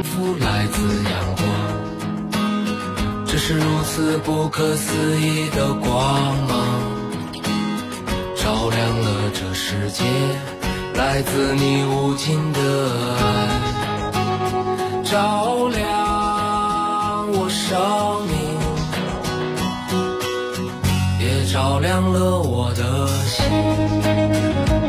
福来自阳光，这是如此不可思议的光芒，照亮了这世界，来自你无尽的爱，照亮我生命，也照亮了我的心。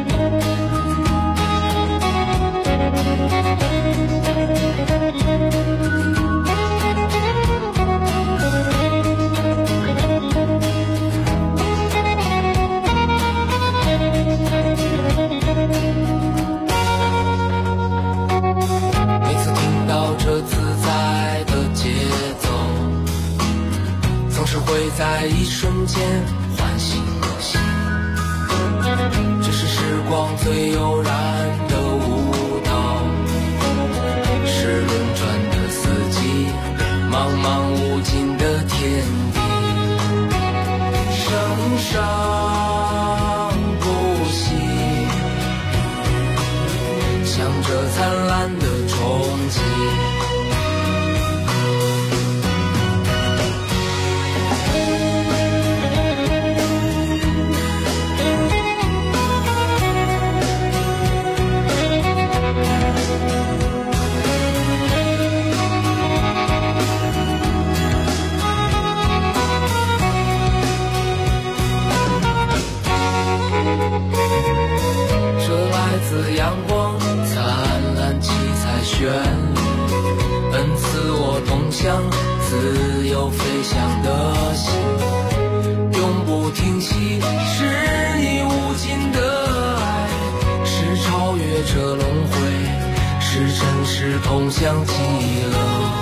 每次听到这自在的节奏，总是会在一瞬间唤醒我心，这是时光最悠然的舞蹈，是轮转的四季，茫茫无尽的天地，生生不息，向着灿烂的憧憬。这来自阳光灿烂七彩旋律，恩赐我通向自由飞翔的心，永不停息，是你无尽的爱，是超越这轮回，是真实通向极乐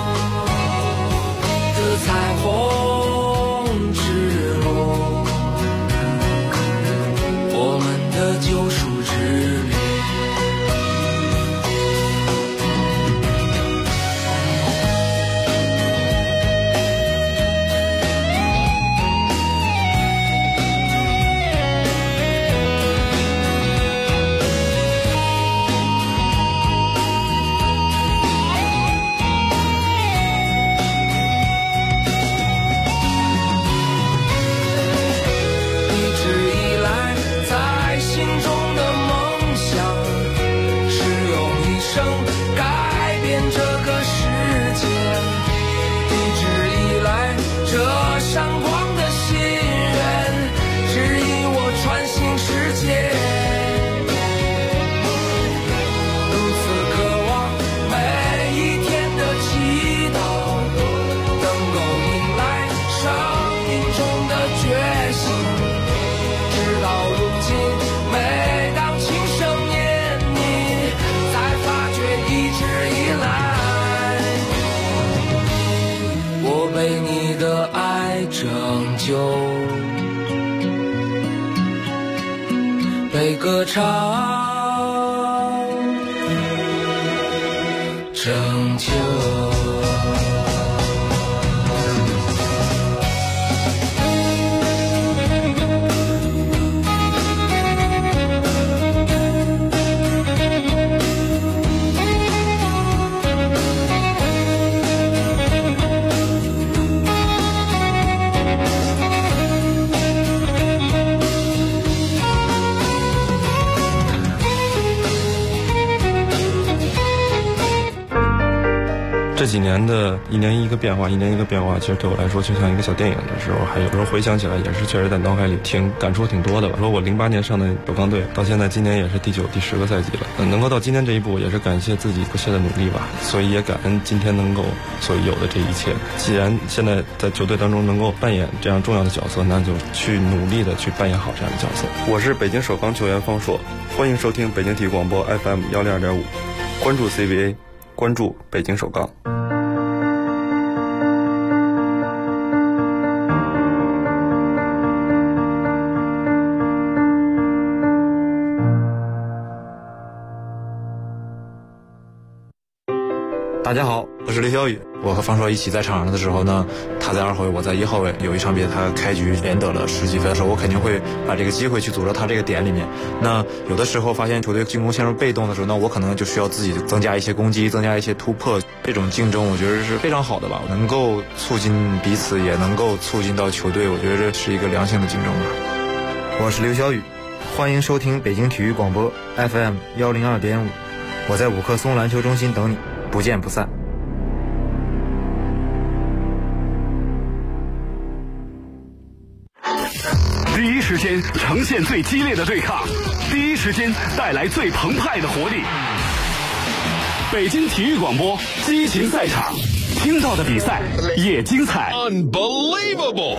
的彩虹之路，我们的救赎之旅。被歌唱拯救。 这几年的一年一个变化，一年一个变化，其实对我来说就像一个小电影的时候，还有时候回想起来也是确实在脑海里感触挺多的吧。说我08年上的首钢队，到现在今年也是第9、第10个赛季了，能够到今天这一步，也是感谢自己不懈的努力吧。所以也感恩今天能够所有的这一切。既然现在在球队当中能够扮演这样重要的角色，那就去努力的去扮演好这样的角色。我是北京首钢球员方硕，欢迎收听北京体育广播 FM 102.5，关注 CBA， 关注北京首钢。 大家好，我是刘晓宇。我和方硕一起在场上的时候呢，他在2号位，我在1号位。有一场比赛他开局连得了10几分的时候，我肯定会把这个机会去组织他这个点里面。那有的时候发现球队进攻陷入被动的时候，那我可能就需要自己增加一些攻击，增加一些突破。这种竞争我觉得是非常好的吧，能够促进彼此，也能够促进到球队，我觉得这是一个良性的竞争吧。我是刘晓宇，欢迎收听北京体育广播 FM 102.5，我在5棵松篮球中心等你，不见不散。 第一时间呈现最激烈的对抗，第一时间带来最澎湃的活力。北京体育广播激情赛场，听到的比赛也精彩。 Unbelievable！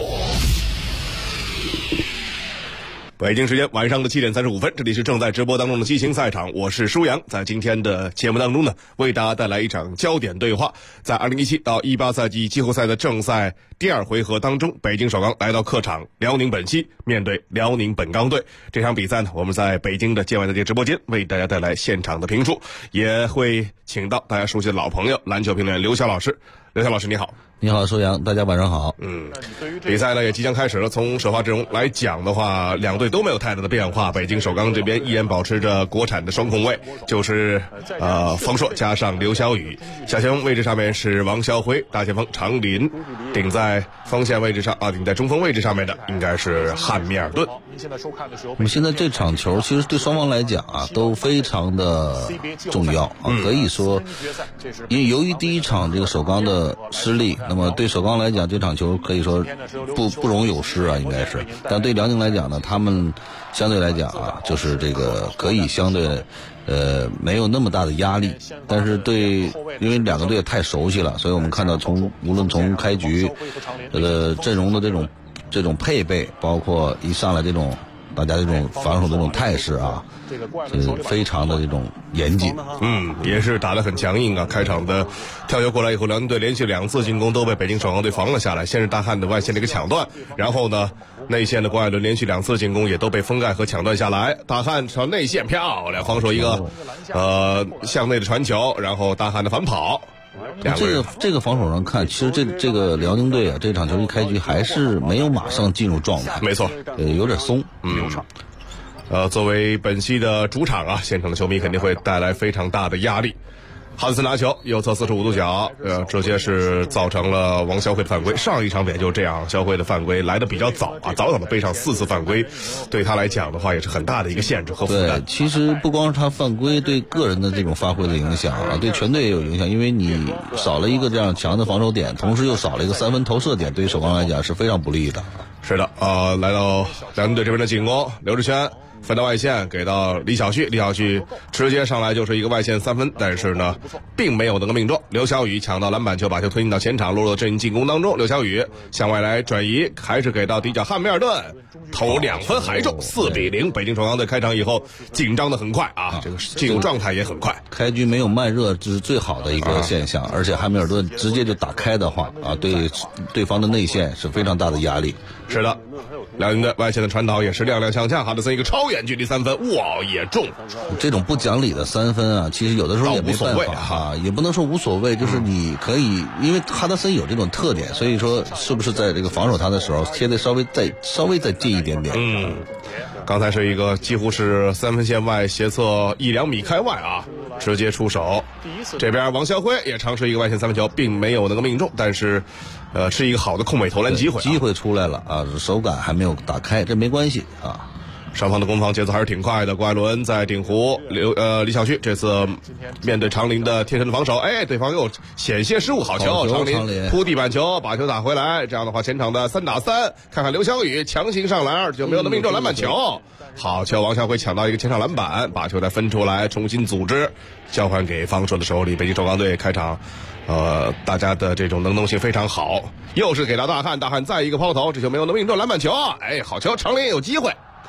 北京时间晚上的7点35分，这里是正在直播当中的激情赛场，我是舒阳。在今天的节目当中呢，为大家带来一场焦点对话。在2017到18赛季季后赛的正赛第2回合当中，北京首钢来到客场辽宁本溪，面对辽宁本钢队。这场比赛呢，我们在北京的界外赛界直播间为大家带来现场的评述，也会请到大家熟悉的老朋友篮球评论员刘晓老师。刘晓老师你好。 你好，舒阳，大家晚上好。 比赛呢也即将开始了。从首发阵容来讲的话，两队都没有太大的变化。北京首钢这边依然保持着国产的双控卫，就是方硕加上刘晓宇。小前锋位置上面是王晓辉，大前锋常林，顶在锋线位置上顶在中锋位置上面的应该是汉密尔顿。 我们现在这场球其实对双方来讲都非常的重要可以说，因为由于第一场这个首钢的失利，那么对首钢来讲这场球可以说不容有失应该是。但对辽宁来讲呢，他们相对来讲就是这个可以相对没有那么大的压力，但是因为两个队太熟悉了，所以我们看到无论从开局阵容的这种配备，包括一上来大家这种防守的这种态势非常的这种严谨。 也是打得很强硬开场的跳球过来以后，辽宁队连续2次进攻都被北京首钢队防了下来。先是大汉的外线的一个抢断，然后呢内线的郭艾伦连续2次进攻也都被封盖和抢断下来。大汉朝内线漂亮，防守一个向内的传球，然后大汉的反跑。 这个防守上看，其实这个辽宁队这场球一开局还是没有马上进入状态， 没错， 有点松。 作为本溪的主场现场的球迷肯定会带来非常大的压力。哈德森拿球，右侧45度角，直接是造成了王晓辉的犯规。上一场比赛就是这样，晓辉的犯规来得比较早早的背上4次犯规，对他来讲的话也是很大的一个限制和负担。 对，其实不光是他犯规对个人的这种发挥的影响对全队也有影响，因为你少了一个这样强的防守点，同时又少了一个3分投射点，对于首钢来讲是非常不利的。 是的，来到辽宁队这边的进攻，刘志轩分到外线给到李晓旭直接上来就是一个外线3分，但是呢并没有能够命中。刘晓宇抢到篮板球，把球推进到前场，落入了阵营进攻当中。刘晓宇向外来转移，还是给到底角汉密尔顿，投2分还中，4-0。北京首钢队开场以后紧张的很快这个进入状态也很快， 开局没有慢热这是最好的一个现象，而且汉密尔顿直接就打开的话对对方的内线是非常大的压力。 是的，辽宁队外线的传导也是踉踉跄跄，哈德森一个超远距离3分，哇，也中。 这种不讲理的3分其实有的时候也没办法也不能说无所谓，就是你可以，因为哈德森有这种特点，所以说是不是在这个防守他的时候贴得稍微再近一点点。 刚才是一个几乎是3分线外斜侧1-2米开外直接出手。这边王晓辉也尝试一个外线3分球，并没有能够命中，但是是一个好的空位投篮机会出来了手感还没有打开，这没关系双方的攻防节奏还是挺快的。郭艾伦在顶弧，李晓旭这次面对常林的贴身的防守，对方又险些失误，好球，常林扑地板球把球打回来，这样的话前场的3打3，看看刘晓宇强行上篮就没有能命中篮板球，好球，王晓辉抢到一个前场篮板，把球再分出来，重新组织交还给方硕的手里。北京首钢队开场大家的这种能动性非常好，又是给到大汉再一个抛投，这球没有能命中篮板球好球，常林有机会。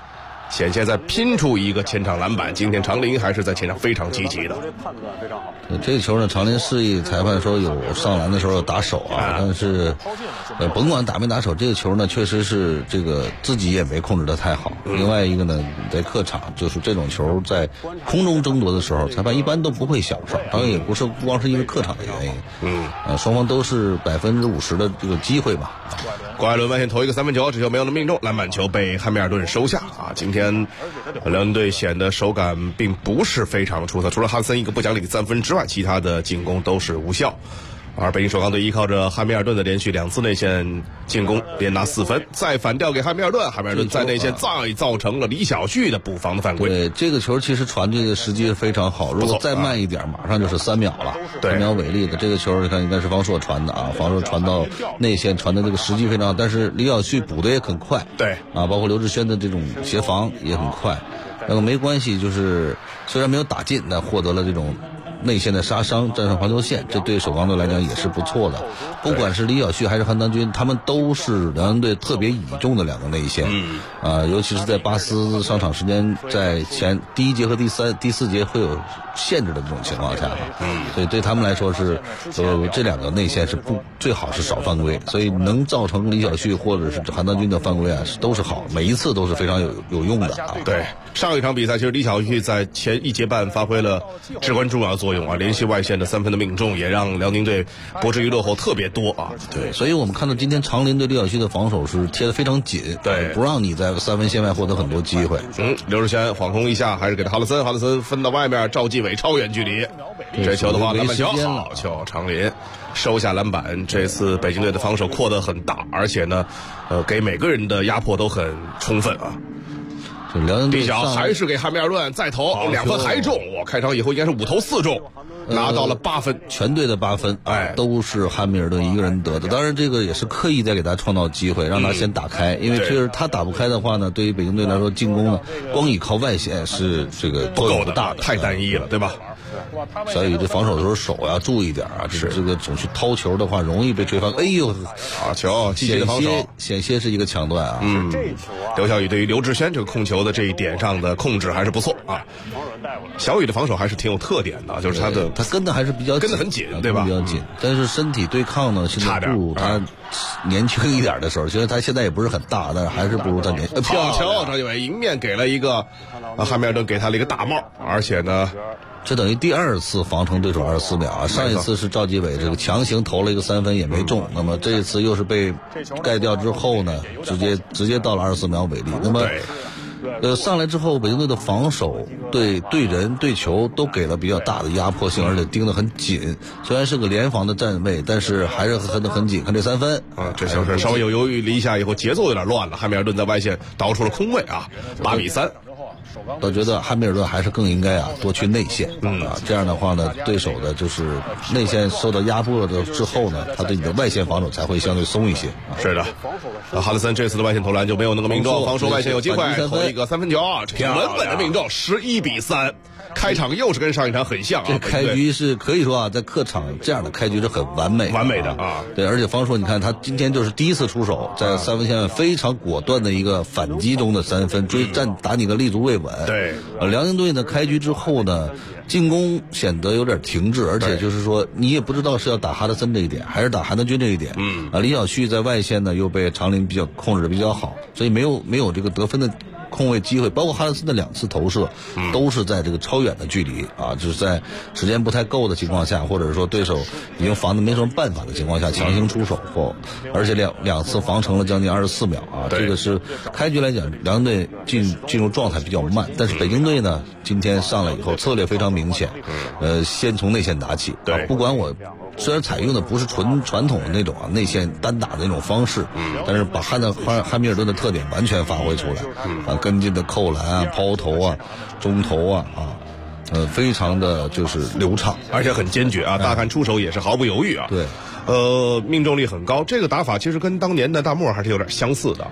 险些再拼出一个前场篮板。今天长林还是在前场非常积极的。 这个球呢，长林示意裁判说有上篮的时候有打手啊，但是甭管打没打手，这个球呢确实是这个自己也没控制得太好。另外一个呢，在客场就是这种球在空中争夺的时候，裁判一般都不会享受，当然也不光是因为客场的原因。双方都是50%的这个机会吧。 郭艾伦外线投一个三分球，这球没有能命中，篮板球被汉密尔顿收下啊。今天辽宁队显得手感并不是非常出色，除了哈森一个不讲理的3分之外，其他的进攻都是无效。而北京首钢队依靠着汉密尔顿的连续2次内线进攻，连拿4分，再反调给汉密尔顿，汉密尔顿在内线再造成了李晓旭的补防的犯规。 对，这个球其实传这个时机非常好，如果再慢一点，马上就是3秒了。3秒违例的这个球，你看应该是方硕传的啊，方硕传到内线传的这个时机非常好，但是李晓旭补的也很快。 对啊，包括刘志轩的这种协防也很快。那个没关系，就是虽然没有打进，但获得了这种内线的杀伤，站上防球线，这对首钢队来讲也是不错的。不管是李晓旭还是韩当军，他们都是辽宁队特别倚重的2个内线。尤其是在巴斯上场时间在第1节和第4节会有限制的这种情况下，所以对他们来说是这2个内线是最好是少犯规，所以能造成李晓旭或者是韩当军的犯规啊，都是好，每一次都是非常有用的啊。 对，上一场比赛其实李晓旭在前1节半发挥了至关重要的作用啊，连续外线的3分的命中，也让辽宁队不至于落后特别多啊。 对，所以我们看到今天长林对李晓旭的防守是贴得非常紧， 对， 不让你在3分线外获得很多机会。 刘志轩晃空一下，还是给他哈德森分到外面，赵继伟超远距离，这球的话篮板球好球，长林收下篮板。这次北京队的防守扩得很大，而且呢，给每个人的压迫都很充分啊。李晓还是给汉密尔顿再投2分还中，我开场以后应该是5投4中，拿到了8分， 全队的8分，都是汉密尔顿一个人得的。当然这个也是刻意在给他创造机会，让他先打开，因为确实他打不开的话呢，对于北京队来说进攻呢，光依靠外线是这个不够的， 大的， 太单一了，对吧？ 小雨这防守的时候手要注意点啊，是这个总去掏球的话容易被追翻。哎呦， 好球，积极的防守， 险些是一个抢断啊。 刘晓宇对于刘志轩这个控球的这一点上的控制还是不错啊。小雨的防守还是挺有特点的，就是他跟的还是比较跟得很紧，对吧？ 比较紧，但是身体对抗呢，现在不如他年轻一点的时候。其实他现在也不是很大，但是还是不如他年轻。 好球，张继伟迎面给了一个汉密尔顿给他了一个大帽，而且呢。 这等于第2次防成对手24秒啊！上一次是赵继伟这个强行投了一个3分也没中，那么这一次又是被盖掉之后呢，直接到了24秒违例。那么上来之后，北京队的防守对人对球都给了比较大的压迫性，而且盯得很紧。虽然是个联防的站位，但是还是很紧。看这3分啊，这就是稍微有犹豫了一下以后，节奏有点乱了。汉密尔顿在外线导出了空位啊，8比3。 我觉得汉密尔顿还是更应该多去内线，这样的话呢，对手的就是内线受到压迫了之后呢，他对你的外线防守才会相对松一些。 是的，哈德森这次的外线投篮就没有那个命中，防守外线有机会投一个3分球，稳稳的命中，11比3。开场又是跟上一场很像啊， 这开局是可以说啊，在客场这样的开局是很完美的啊。 对，而且方硕你看他今天就是第1次出手，在3分线外非常果断的一个反击中的3分，打你个立足未稳。 对， 辽宁队呢开局之后呢，进攻显得有点停滞，而且就是说你也不知道是要打哈德森这一点，还是打韩德君这一点。李晓旭在外线呢又被长林控制的比较好，所以没有这个得分的空位机会，包括哈德森的2次投射，都是在这个超远的距离啊，就是在时间不太够的情况下，或者说对手已经防得没什么办法的情况下强行出手后，而且两次防成了将近24秒啊，这个是开局来讲辽宁队进入状态比较慢，但是北京队呢今天上来以后策略非常明显，先从内线打起，不管我虽然采用的不是纯传统的那种内线单打的那种方式，但是把汉密尔顿的特点完全发挥出来，跟进的扣篮啊、抛投啊、中投啊非常的就是流畅， 而且很坚决啊，大汉出手也是毫不犹豫啊。 对， 命中率很高，这个打法其实跟当年的大漠还是有点相似的。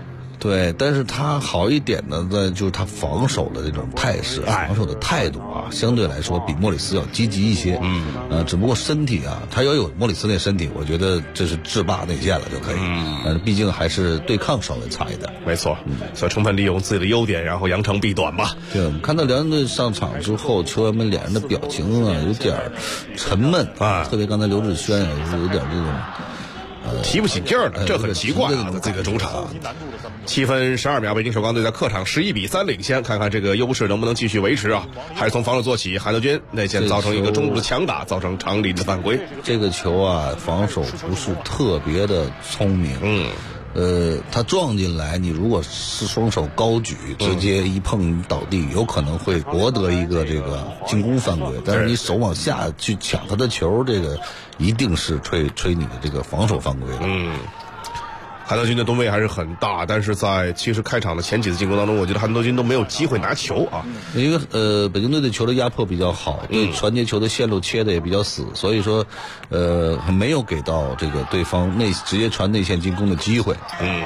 对，但是他好一点的呢，就是他防守的这种态势，防守的态度啊，相对来说比莫里斯要积极一些。只不过身体啊，他要有莫里斯那身体，我觉得这是制霸内线了就可以。毕竟还是对抗稍微差一点。 没错，所以充分利用自己的优点，然后扬长避短吧。 对，我们看到辽宁队上场之后，球员们脸上的表情啊，有点沉闷啊，特别刚才刘志轩也是有点这种。 提不起劲儿了，这很奇怪啊！在自己的主场，7分12秒，北京首钢队在客场11-3领先，看看这个优势能不能继续维持啊？还是从防守做起，韩德君内线造成一个中路的强打，造成常林的犯规。 这个球啊，防守不是特别的聪明。他撞进来，你如果是双手高举，直接一碰倒地，有可能会博得一个这个进攻犯规。但是你手往下去抢他的球，这个一定是吹你的这个防守犯规了。 韩德君的吨位还是很大，但是在其实开场的前几次进攻当中，我觉得韩德君都没有机会拿球啊。 因为北京队的球的压迫比较好，对传接球的线路切的也比较死，所以说没有给到这个对方直接传内线进攻的机会。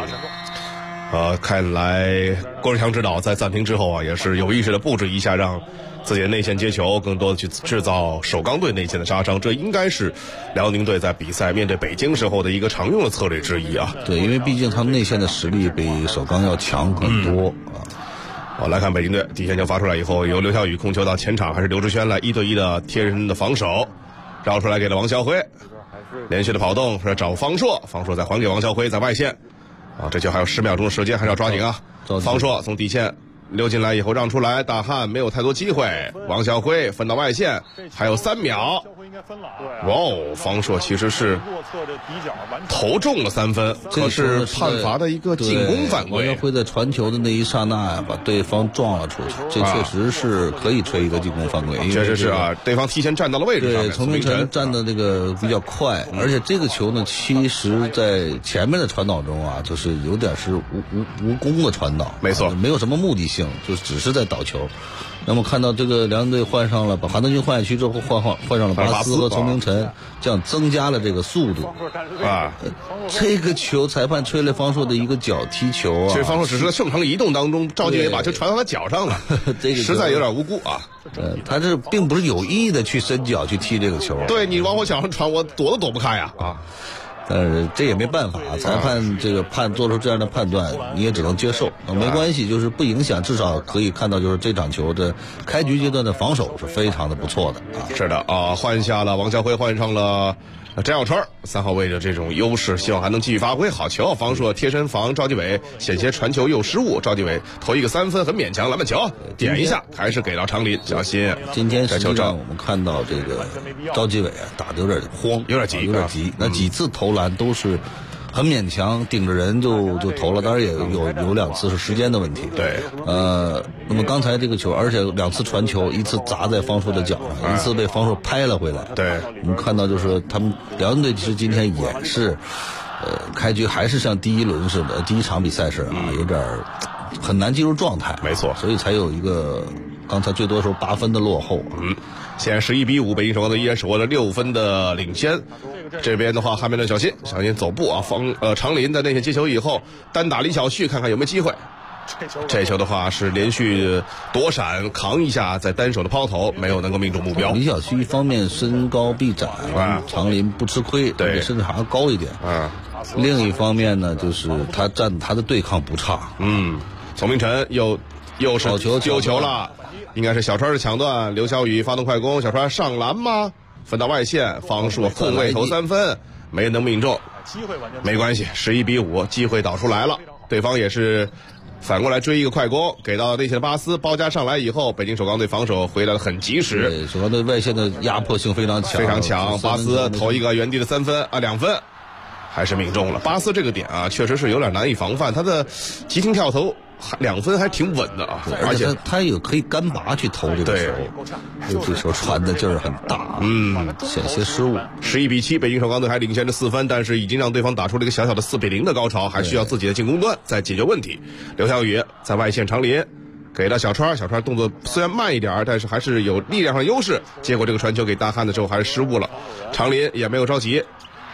看来郭志强指导在暂停之后啊，也是有意识的布置一下，让自己的内线接球，更多的去制造首钢队内线的杀伤，这应该是辽宁队在比赛面对北京时候的一个常用的策略之一啊。 对，因为毕竟他们内线的实力比首钢要强很多来看北京队底线球发出来以后，由刘晓宇控球到前场，还是刘志轩来1对1的贴身的防守，绕出来给了王晓辉，连续的跑动是找方硕，方硕再还给王晓辉，在外线这球还有10秒钟的时间，还是要抓紧啊。方硕从底线溜进来以后让出来，大汉没有太多机会，王晓辉分到外线，还有3秒。哇哦，方硕其实是投中了3分，可是判罚的一个进攻犯规。 王晓辉在传球的那一刹那呀，把对方撞了出去，这确实是可以吹一个进攻犯规。 确实是啊，对方提前站到了位置上面， 从明晨站的这个比较快，而且这个球呢，其实在前面的传导中啊，就是有点是无功的传导， 没错， 没有什么目的性，就只是在倒球。那么看到这个辽宁队换上了，把韩德君换下去之后换上了巴斯和丛明晨，这样增加了这个速度这个球裁判吹了方硕的一个脚踢球啊， 其实方硕只是在正常移动当中，赵继伟把球传到他脚上了，这个实在有点无辜啊。 他这并不是有意的去伸脚去踢这个球， 对你往我脚上传，我躲都躲不开呀但是这也没办法，裁判这个做出这样的判断，你也只能接受。没关系，就是不影响，至少可以看到，就是这场球的开局阶段的防守是非常的不错的是的换下了王晓辉，换上了张小川3号位的这种优势，希望还能继续发挥。好球，方硕贴身防赵继伟，险些传球又失误，赵继伟投一个3分，很勉强，篮板球点一下，还是给到常林，小心。 今天实际上我们看到这个赵继伟打得有点慌，有点急，那几次投篮都是很勉强，顶着人就投了，当然也有2次是时间的问题。 对， 那么刚才这个球，而且2次传球，一次砸在方硕的脚上，一次被方硕拍了回来。 对， 我们看到就是他们辽宁队其实今天也是，开局还是像第一场比赛似的有点很难进入状态。 没错， 所以才有一个刚才最多时候8分的落后。 现在11-5，北京首钢队依然手握了6分的领先。这边的话，汉密尔顿小心走步常林在内线接球以后，单打李晓旭，看看有没有机会。这球的话是连续躲闪扛一下，在单手的抛投没有能够命中目标。 李晓旭一方面身高臂展，常林不吃亏，对，甚至还要高一点。另一方面呢，就是他的对抗不差。 丛明晨又是丢球了，应该是小川的抢断，刘晓宇发动快攻，小川上篮吗？分到外线，方硕后卫投3分，没能命中，没关系，11-5，机会导出来了，对方也是反过来追一个快攻，给到内线的巴斯，包夹上来以后，北京首钢队防守回来的很及时， 对，首钢队外线的压迫性非常强， 巴斯投一个原地的3分2分，还是命中了。巴斯这个点确实是有点难以防范，他的急停跳投2分还挺稳的而且他有可以干拔去投这个球，这时候传的劲儿很大，险些失误。 11-7，北京首钢队还领先着4分，但是已经让对方打出了一个小小的4-0的高潮，还需要自己的进攻端再解决问题。刘晓宇在外线常林给了小川动作虽然慢一点，但是还是有力量上优势，结果这个传球给大汉的时候还是失误了，常林也没有着急，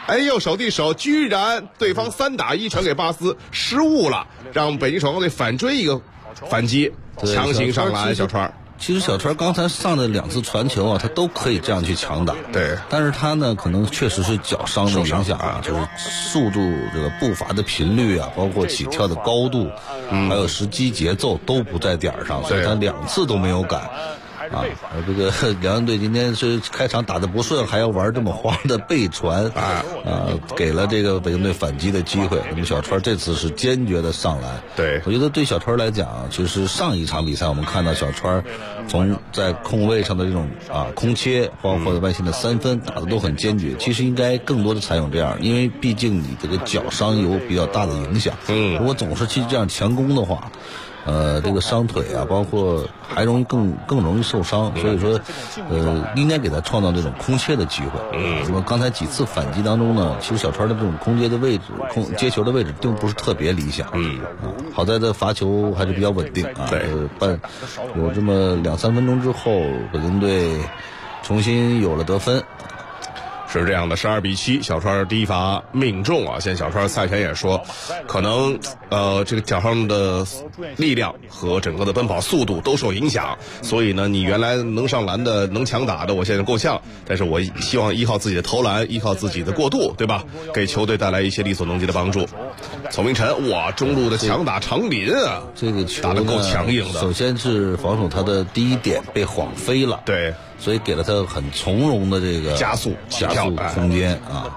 哎呦，手递手，居然对方3打1传给巴斯，失误了，让北京首钢队反追一个反击，强行上篮。小川其实小川刚才上的2次传球啊，他都可以这样去强打。 对， 但是他呢，可能确实是脚伤的影响啊，就是速度这个步伐的频率啊，包括起跳的高度，还有时机节奏都不在点上，所以他2次都没有赶。啊，这个辽宁队今天是开场打得不顺，还要玩这么花的背传给了这个北京队反击的机会。那么小川这次是坚决的上篮。 对， 我觉得对小川来讲，其实上一场比赛我们看到小川从在空位上的这种空切，包括外线的3分打得都很坚决。其实应该更多的采用这样，因为毕竟你这个脚伤有比较大的影响。如果总是去这样强攻的话。这个伤腿啊，包括还更容易受伤，所以说，应该给他创造这种空切的机会。那么刚才几次反击当中呢，其实小川的这种空接的位置、接球的位置并不是特别理想。好在这罚球还是比较稳定啊。 对， 有这么2-3分钟之后，北京队重新有了得分。 是这样的，12比7，小川第一罚命中啊！现在小川赛前也说，可能这个脚上的力量和整个的奔跑速度都受影响，所以呢，你原来能上篮的、能强打的，我现在够呛，但是我希望依靠自己的投篮，依靠自己的过渡，对吧？给球队带来一些力所能及的帮助。丛明晨，哇，中路的强打长林啊， 这个球打得够强硬的。 首先是防守他的第一点被晃飞了， 对。 所以给了他很从容的这个加速空间啊。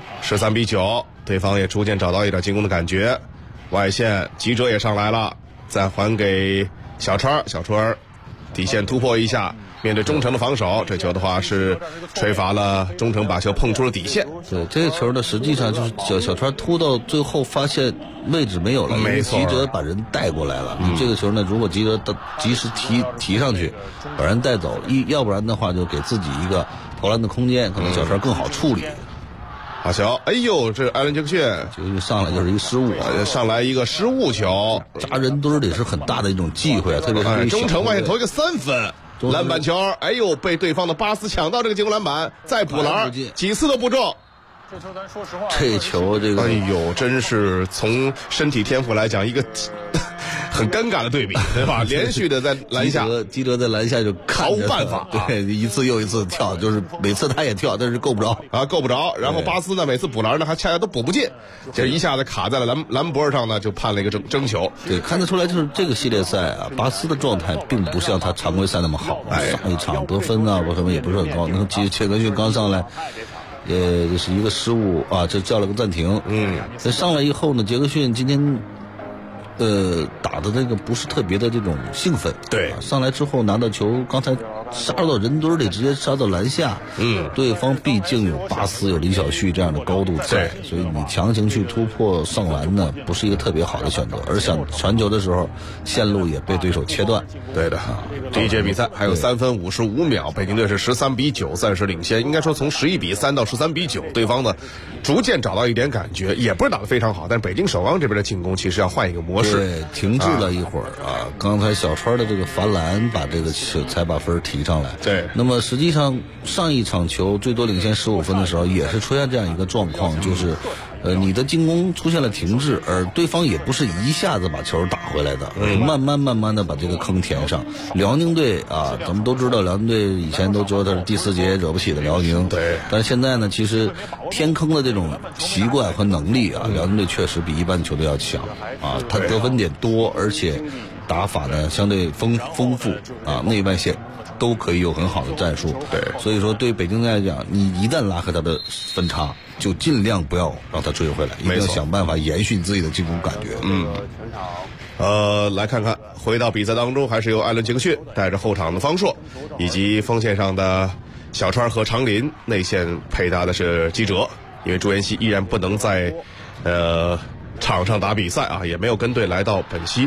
13比9，对方也逐渐找到一点进攻的感觉。外线吉哲也上来了，再还给小川，小川底线突破一下，面对中城的防守，这球的话是吹罚了，中城把球碰出了底线。 对，这个球呢，实际上就是小川突到最后发现位置没有了， 没错， 吉哲把人带过来了。这个球呢，如果吉哲及时提上去，把人带走，要不然的话就给自己一个投篮的空间，可能小川更好处理。 好球！哎呦，这艾伦杰克逊就上来就是一个失误， 上来一个失误球， 扎人墩儿也是很大的一种忌讳啊，特别是中城外线投一个3分。篮板球，哎呦，被对方的巴斯抢到这个进攻篮板，再补篮，几次都不中。 这球咱说实话，这球这个， 哎呦，真是从身体天赋来讲，一个很尴尬的对比，对吧？连续的在篮下， 基德在篮下就毫无办法， 对，一次又一次跳，就是每次他也跳，但是够不着啊，够不着。然后巴斯呢，每次补篮呢，还恰恰都补不进，这一下子卡在了篮脖上呢，就判了一个争球。 对，看得出来，就是这个系列赛啊，巴斯的状态并不像他常规赛那么好。上一场得分啊，或什么也不是很高。那其实切格逊刚上来。就是一个失误啊，这叫了个暂停。上来以后呢，杰克逊今天打的这个不是特别的这种兴奋。 对， 上来之后拿到球，刚才杀到人堆里，直接杀到篮下。对方毕竟有巴斯有李晓旭这样的高度在，所以你强行去突破上篮呢，不是一个特别好的选择。而想传球的时候，线路也被对手切断。 对的，这一届比赛还有3分55秒，北京队是13比9暂时领先。应该说从11比3到13比9，对方呢逐渐找到一点感觉，也不是打得非常好，但北京首钢这边的进攻其实要换一个模式。 对，停滞了一会儿啊。刚才小川的这个罚篮把这个才把分提上来。 对， 那么实际上上一场球最多领先15分的时候，也是出现这样一个状况，就是你的进攻出现了停滞，而对方也不是一下子把球打回来的，慢慢的把这个坑填上。辽宁队啊，咱们都知道辽宁队以前都说他是第4节惹不起的辽宁， 对， 但是现在呢，其实填坑的这种习惯和能力啊，辽宁队确实比一般球队要强啊，他得分点多，而且打法呢相对丰富啊，内外线都可以有很好的战术。 对，所以说对北京队来讲，你一旦拉开他的分差，就尽量不要让他追回来，一定要想办法延续自己的进攻感觉。 来看看回到比赛当中，还是由艾伦杰克逊带着后场的方硕，以及锋线上的小川和长林，内线配搭的是基哲，因为朱彦熙依然不能在场上打比赛啊，也没有跟队来到本溪。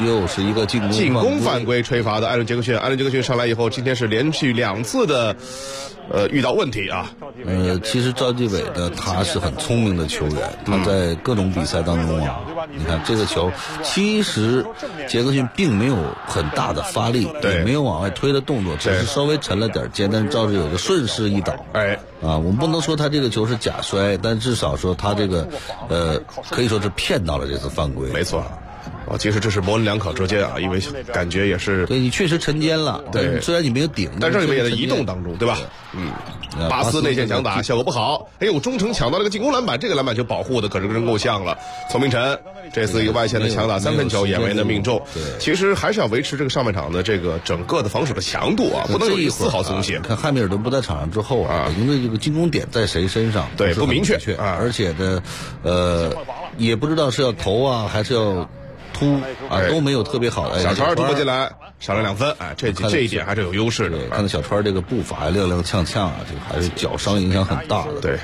又是一个进攻犯规吹罚的艾伦杰克逊上来以后，今天是连续2次的遇到问题啊。 其实赵继伟呢，他是很聪明的球员，他在各种比赛当中啊，你看这个球，其实杰克逊并没有很大的发力，也没有往外推的动作，只是稍微沉了点肩，但是赵继伟就顺势一倒。我们不能说他这个球是假摔，但至少说他这个可以说是骗到了这次犯规。 没错。其实这是模棱两可之间啊，因为感觉也是对你确实沉肩了，对，虽然你没有顶， 但这里面也在移动当中，对吧？巴斯内线强打效果不好，中程抢到了个进攻篮板，这个篮板球保护的可是真够呛了。丛明晨这次一个外线的强打3分球也没能命中。其实还是要维持这个上半场的这个整个的防守的强度啊，不能有一丝毫松懈。 看汉密尔顿不在场上之后啊，因为这个进攻点在谁身上对不明确啊，而且呢也不知道是要投啊还是要突啊，都没有特别好的。 小川突破进来上了2分，这一点还是有优势的。 看到小川这个步伐踉踉跄跄啊，这个还是脚伤影响很大的。 对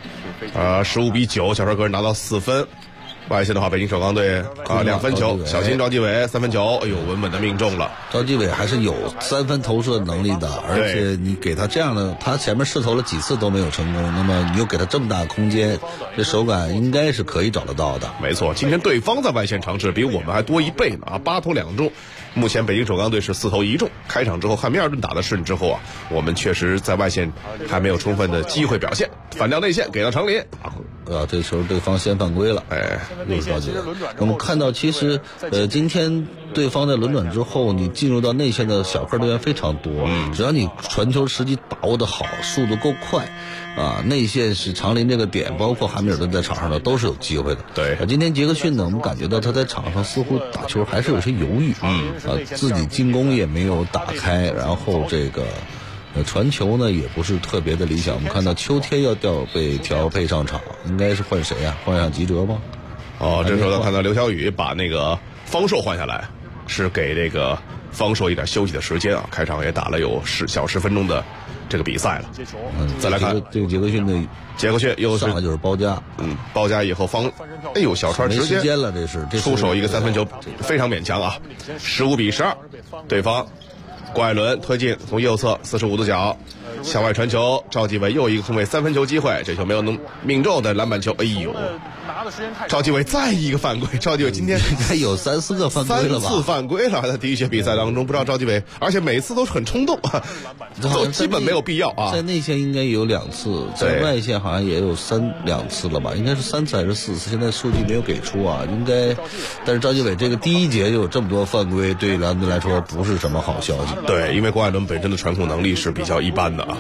，15-9，小川个人拿到4分。外线的话，北京首钢队2分球，小心赵继伟3分球，稳稳的命中了。 赵继伟还是有3分投射能力的，而且你给他这样的，他前面试投了几次都没有成功，那么你又给他这么大的空间，这手感应该是可以找得到的。 没错，今天对方在外线尝试比我们还多1倍呢，8投2中。目前北京首钢队是4投1中。开场之后，汉密尔顿打的顺之后啊，我们确实在外线还没有充分的机会表现，反掉内线给到常林。 这球对方先犯规了，又是赵继伟。我们看到其实今天对方在轮转之后，你进入到内线的小个队员非常多，只要你传球时机把握的好，速度够快啊，内线是常林这个点，包括汉密尔顿在场上的都是有机会的。 对， 今天杰克逊呢，我们感觉到他在场上似乎打球还是有些犹豫，自己进攻也没有打开，然后这个传球呢也不是特别的理想。我们看到秋天要被调配上场，应该是换谁啊？换上吉哲吗？ 这时候看到刘晓宇把那个方硕换下来，是给这个方硕一点休息的时间啊。开场也打了有10分钟的这个比赛了。再来看这个杰克逊又是上来就是包夹， 包夹以后小川直接没时间了，这是出手一个3分球，非常勉强啊。15-12，对方郭艾伦推进，从右侧45度角向外传球，赵继伟又一个空位3分球机会，这球没有能命中的篮板球。赵继伟再一个犯规，赵继伟今天应该有3-4个犯规了吧？3 次犯规了，在第一节比赛当中，不知道赵继伟，而且每次都是很冲动，都基本没有必要啊。 在内线应该有2次，在外线好像也有2次了吧？应该是3次还是4次？现在数据没有给出啊，应该。但是赵继伟这个第一节就有这么多犯规，对莱昂顿来说不是什么好消息。 对，因为郭艾伦本身的传控能力是比较一般的啊。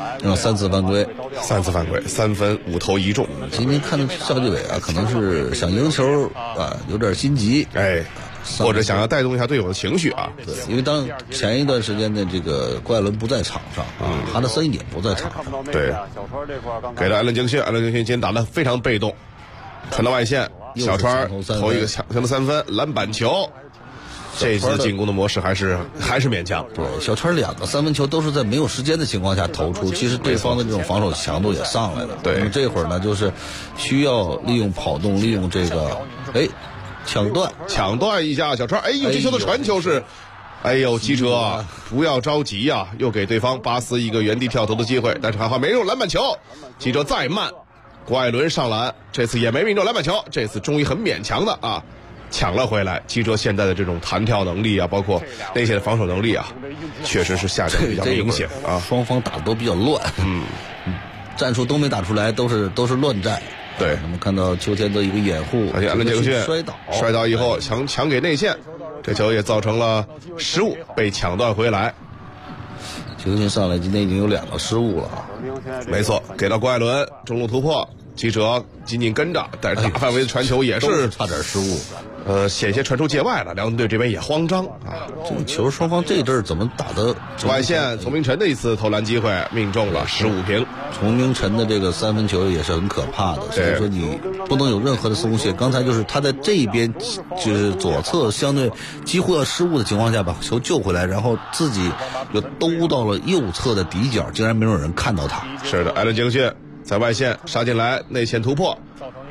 3次犯规 ，3次犯规，3分5投1中。 今天看到赵继伟啊，可能是想赢球啊，有点心急， 或者想要带动一下队友的情绪啊。 对，因为当前一段时间的这个郭艾伦不在场上啊，哈德森也不在场上。 对，给了艾伦杰克逊今天打得非常被动，传到外线，小川投一个强的3分篮板球。这次进攻的模式还是勉强。 对，小川2个3分球都是在没有时间的情况下投出，其实对方的这种防守强度也上来了。 对， 这会儿呢就是需要利用跑动，利用这个抢断一下小川。这球的传球是吉哲啊，不要着急啊，又给对方巴斯一个原地跳投的机会，但是还好没有篮板球。吉哲再慢，郭艾伦上篮，这次也没命中篮板球，这次终于很勉强的啊抢了回来。吉哲现在的这种弹跳能力啊，包括内线的防守能力啊，确实是下降比较明显啊。双方打的都比较乱，战术都没打出来，都是乱战。 对， 我们看到秋天的一个掩护， 而且艾伦杰克逊摔倒以后抢给内线，这球也造成了失误，被抢断回来。 杰克逊上来今天已经有2个失误了， 没错，给到郭艾伦中路突破，吉哲紧紧跟着，但是大范围的传球也是差点失误。 险些传出界外了，辽宁队这边也慌张啊！ 这个球双方这阵儿怎么打的？ 外线丛明晨的一次投篮机会命中了，15平。 丛明晨的这个3分球也是很可怕的，所以说你不能有任何的松懈。刚才就是他在这边就是左侧相对几乎要失误的情况下把球救回来，然后自己又兜到了右侧的底角，竟然没有人看到他。 是的，艾伦杰克逊在外线杀进来，内线突破，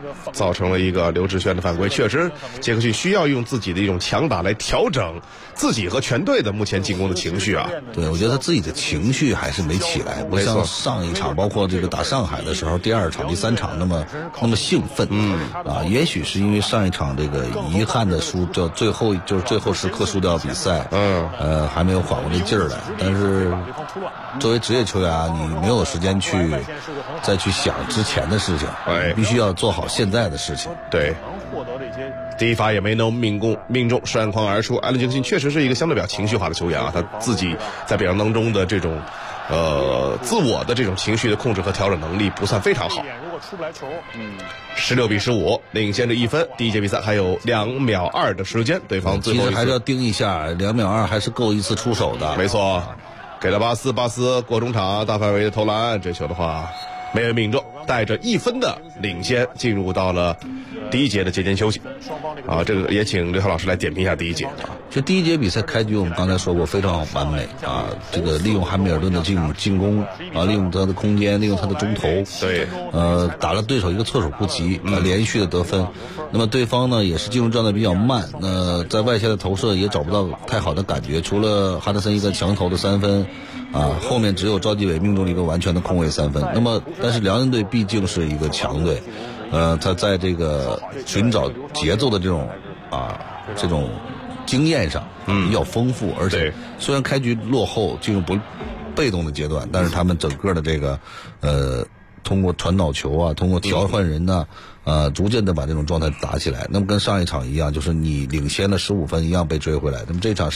造成了一个刘志轩的犯规。确实，杰克逊需要用自己的一种强打来调整自己和全队的目前进攻的情绪啊。 对，我觉得他自己的情绪还是没起来，不像上一场，包括这个打上海的时候，第2场、第3场那么兴奋。也许是因为上一场这个遗憾的输，就最后时刻输掉比赛，还没有缓过这劲儿来。但是作为职业球员，你没有时间再去想之前的事情，必须要做好现在的事情。 对。第一罚也没能命中，闪筐而出。艾伦·杰克逊确实是一个相对比较情绪化的球员啊，他自己在比赛当中的这种自我的这种情绪的控制和调整能力不算非常好。16-15领先着1分。第一节比赛还有2秒2的时间，对方最后其实还是要盯一下，2秒2还是够一次出手的。 没错，给了巴斯过中场大范围的投篮，这球的话没有命中，带着1分的领先进入到了第一节的节间休息。这个也请刘涛老师来点评一下第一节。 就第一节比赛开局，我们刚才说过非常完美啊，这个利用汉密尔顿的进攻啊，利用他的空间，利用他的中投， 对， 打了对手一个措手不及，连续的得分。那么对方呢也是进入状态比较慢，在外线的投射也找不到太好的感觉，除了哈德森一个强投的3分。后面只有赵继伟命中了一个完全的空位3分。那么，但是辽宁队毕竟是一个强队，他在这个寻找节奏的这种经验上比较丰富，而且虽然开局落后进入被动的阶段，但是他们整个的这个通过传导球啊，通过调换人呢，逐渐的把这种状态打起来。那么跟上一场一样，就是你领先了15分一样被追回来。那么这场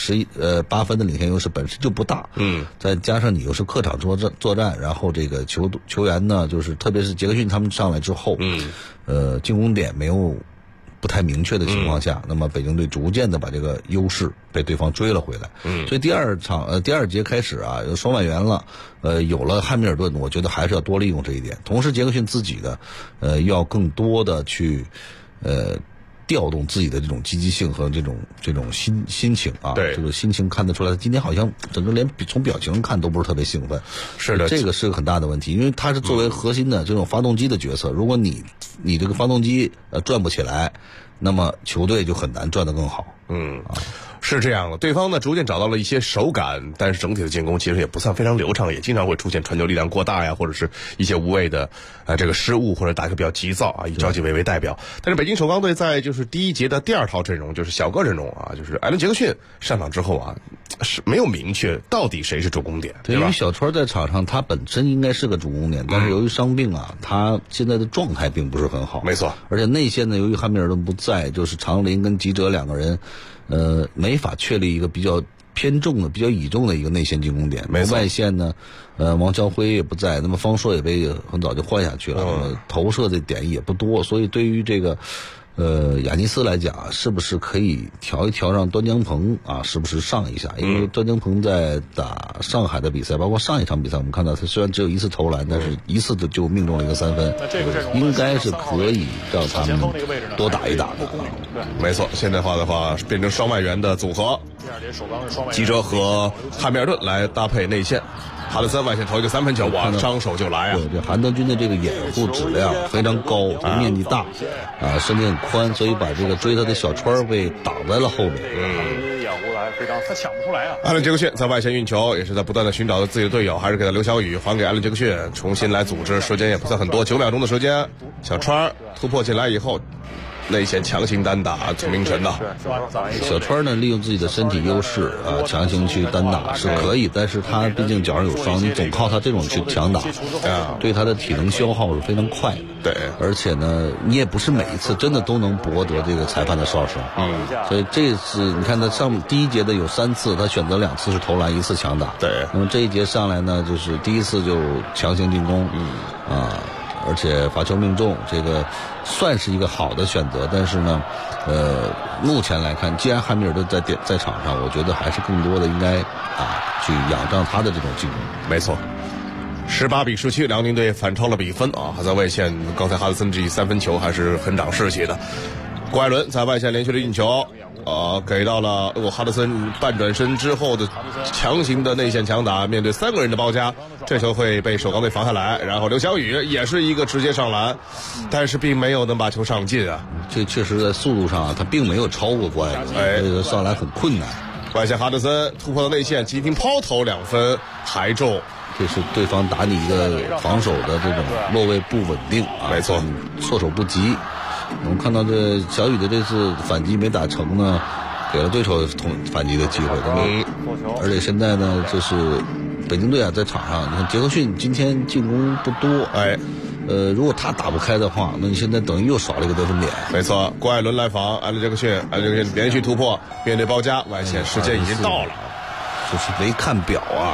8分的领先优势本身就不大，再加上你又是客场作战，然后这个球员呢，就是特别是杰克逊他们上来之后，进攻点不太明确的情况下，那么北京队逐渐的把这个优势被对方追了回来。所以第二节开始啊，有双外援了，有了汉密尔顿，我觉得还是要多利用这一点。同时杰克逊自己的要更多的去调动自己的这种积极性和这种心情啊， 对， 这个心情看得出来，今天好像整个连从表情看都不是特别兴奋。 是的， 这个是个很大的问题，因为他是作为核心的这种发动机的角色，如果你这个发动机转不起来，那么球队就很难转得更好。 是这样的，对方呢逐渐找到了一些手感，但是整体的进攻其实也不算非常流畅，也经常会出现传球力量过大呀，或者是一些无谓的这个失误，或者打球比较急躁啊，以赵继伟为代表。但是北京首钢队在就是第一节的第2套阵容，就是小个阵容啊，就是艾伦·杰克逊上场之后啊，是没有明确到底谁是主攻点，对吧？ 因为小川在场上他本身应该是个主攻点，但是由于伤病啊，他现在的状态并不是很好。 没错， 而且内线呢，由于汉密尔顿不在，就是常林跟吉哲2个人没法确立一个比较偏重的、比较倚重的一个内线进攻点。外线呢，王朝辉也不在，那么方硕也被很早就换下去了，投射的点也不多，所以对于这个雅尼斯来讲，是不是可以调一调，让端江鹏是不是上一下？因为端江鹏在打上海的比赛，包括上一场比赛，我们看到他虽然只有1次投篮，但是一次就命中了一个3分，应该是可以让他们多打一打的。 没错，现在的话变成双外援的组合，吉哲和汉密尔顿来搭配内线。哈德森外线投一个3分球，哇，张手就来啊！ 对，韩德君的这个掩护质量非常高，面积大，身体很宽，所以把这个追他的小川被挡在了后面。 掩护的还非常，他抢不出来啊！ 艾伦·杰克逊在外线运球，也是在不断的寻找自己的队友，还是给他刘晓宇还给艾伦·杰克逊，重新来组织，时间也不算很多，9秒钟的时间，小川突破进来以后。内线强行单打陈明晨的小川呢，利用自己的身体优势强行去单打是可以，但是他毕竟脚上有伤，你总靠他这种去强打对他的体能消耗是非常快的。 对， 而且呢，你也不是每一次真的都能博得这个裁判的哨声。所以这次你看他第一节的有3次，他选择2次是投篮，1次强打。 对， 那么这一节上来呢，就是第一次就强行进攻，而且罚球命中，这个算是一个好的选择。但是呢，目前来看，既然汉密尔顿在场上，我觉得还是更多的应该去仰仗他的这种进攻。 没错，18-17，辽宁队反超了比分啊！还在外线，刚才哈德森这3分球还是很长士气的。 郭艾伦在外线连续的运球，给到了哈德森半转身之后的强行的内线强打，面对3个人的包夹，这球会被首钢队防下来。然后刘翔宇也是一个直接上篮，但是并没有能把球上进啊。 这确实在速度上他并没有超过郭艾伦，这个上篮很困难。 外线哈德森突破到内线，急停抛投2分，还中。 这是对方打你一个防守的这种落位不稳定啊， 没错， 措手不及。我们看到这小雨的这次反击没打成呢，给了对手反击的机会，而且现在呢，就是北京队啊，在场上，你看杰克逊今天进攻不多，如果他打不开的话，那你现在等于又少了一个得分点。 没错，郭艾伦来防艾伦杰克逊连续突破，面对包夹，外线时间已经到了。 就是没看表啊，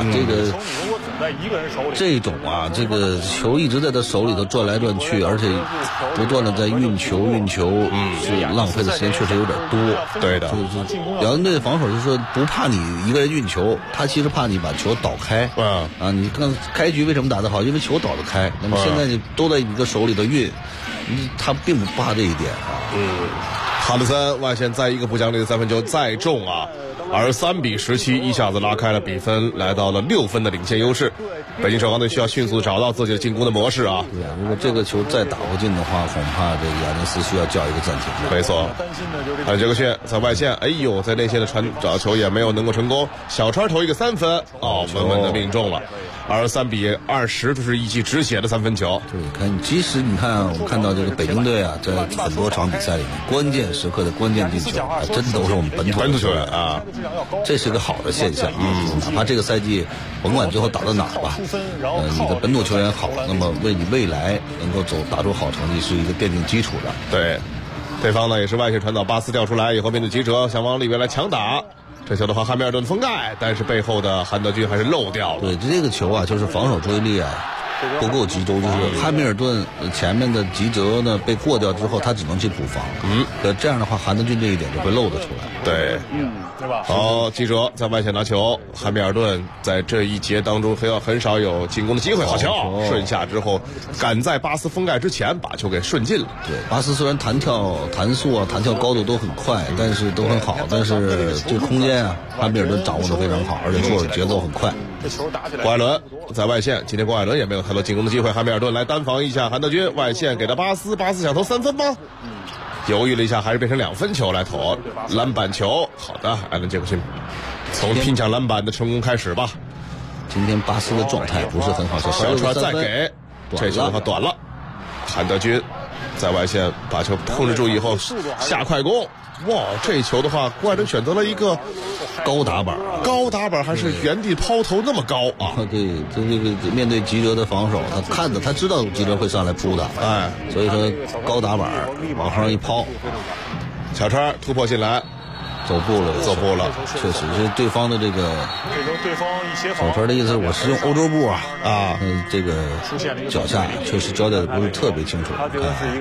这种啊，这个球一直在他手里头转来转去，而且不断的在运球，是浪费的时间确实有点多。 对的， 就是辽宁队的防守就是说不怕你一个人运球，他其实怕你把球倒开。你看开局为什么打得好？因为球倒得开。那么现在你都在一个手里头运，他并不怕这一点啊。 哈德森外线再一个不讲理的3分球再中啊。而3-17一下子拉开了比分，来到了6分的领先优势。北京首钢队需要迅速找到自己的进攻的模式啊！ 对啊，如果这个球再打不进的话，恐怕这个亚尼斯需要叫一个暂停。 没错，杰克逊在外线，在内线的传找球也没有能够成功。小川投一个3分，稳稳的命中了。而3-20就是一记止血的3分球。 对，其实你看，我们看到这个北京队啊，在很多场比赛里面，关键时刻的关键进球，真的都是我们本土球员啊， 这是个好的现象。哪怕这个赛季甭管最后打到哪儿吧，你的本土球员好，那么为你未来能够打出好成绩是一个奠定基础的。 对，对方呢也是外线传导，巴斯调出来以后面对吉哲，想往里边来强打。这球的话，汉密尔顿封盖，但是背后的韩德君还是漏掉了。 对，这个球啊，就是防守注意力啊不够集中，就是汉密尔顿前面的吉哲呢被过掉之后，他只能去补防。这样的话，韩德君这一点就会漏得出来。 对，对吧？好，吉哲在外线拿球，汉密尔顿在这一节当中很少有进攻的机会。好球，顺下之后，赶在巴斯封盖之前把球给顺进了。 对，巴斯虽然弹速啊、弹跳高度都很快，但是都很好，但是这个空间啊，汉密尔顿掌握的非常好，而且做的节奏很快。 郭艾伦在外线，今天郭艾伦也没有太多进攻的机会。汉密尔顿来单防一下韩德君，外线给到巴斯想投3分吗？犹豫了一下，还是变成2分球来投篮板球。好的，艾伦杰克逊从拼抢篮板的成功开始吧。 今天巴斯的状态不是很好， 小川再给这球的话短了。韩德君在外线把球控制住以后下快攻。哇，这球的话，郭艾伦选择了一个高打板还是原地抛投那么高啊？ 对，这个面对吉哲的防守，他知道吉哲会上来扑的，所以说高打板往上一抛， 小川突破进来， 走步了，确实是对方的这个小川的意思是我是用欧洲步这个脚下确实交代的不是特别清楚，看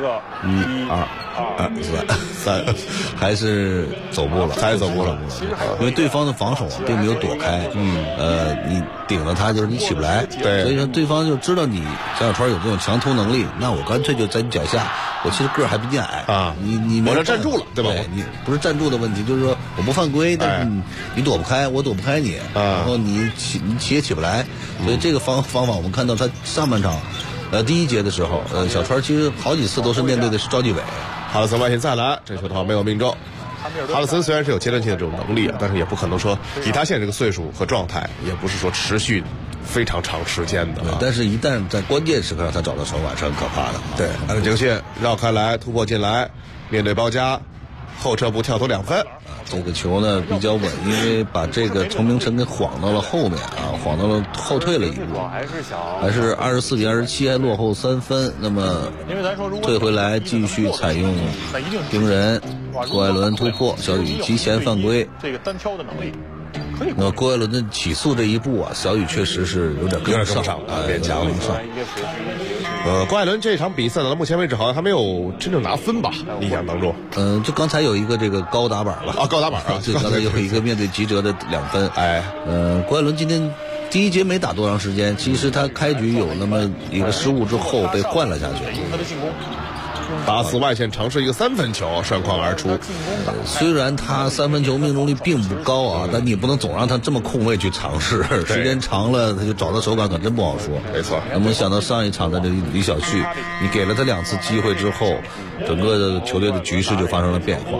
1、2、3，还是走步了，因为对方的防守并没有躲开，你顶了他就是你起不来， 对， 所以说对方就知道你小川有这种强突能力，那我干脆就在你脚下，我其实个儿还比你矮啊， 你我这站住了，对吧？ 你不是站住的问题，就是说我不犯规，但是你躲不开，我躲不开你，然后你起也起不来，所以这个方法我们看到他上半场第一节的时候，小川其实好几次都是面对的是赵继伟。 哈德森外线再来，这球的话没有命中。哈德森虽然是有阶段性的这种能力，但是也不可能说以他现在这个岁数和状态，也不是说持续非常长时间的。 但是一旦在关键时刻他找到手腕是很可怕的。 对，艾伦杰克逊绕开来突破进来，面对包夹，后撤步跳投2分。 这个球呢比较稳，因为把这个崇明晨给晃到了后面晃到了后退了一步，还是24-27，还落后3分。那么退回来继续采用盯人，郭艾伦突破，小雨极限犯规。 这个单挑的能力。 那郭艾伦的起速这一步小雨确实是有点跟不上勉强了。郭艾伦这场比赛到目前为止好像还没有真正拿分吧？印象当中， 就刚才有一个这个高打板吧？ 高打板对，刚才有一个面对吉哲的2分。郭艾伦今天第一节没打多长时间，其实他开局有那么一个失误之后被换了下去。 巴斯外线尝试一个3分球，涮筐而出。 虽然他3分球命中率并不高啊，但你也不能总让他这么空位去尝试，时间长了他就找到手感，可真不好说。 没错。 那么想到上一场的这个李晓旭，你给了他2次机会之后，整个的球队的局势就发生了变化。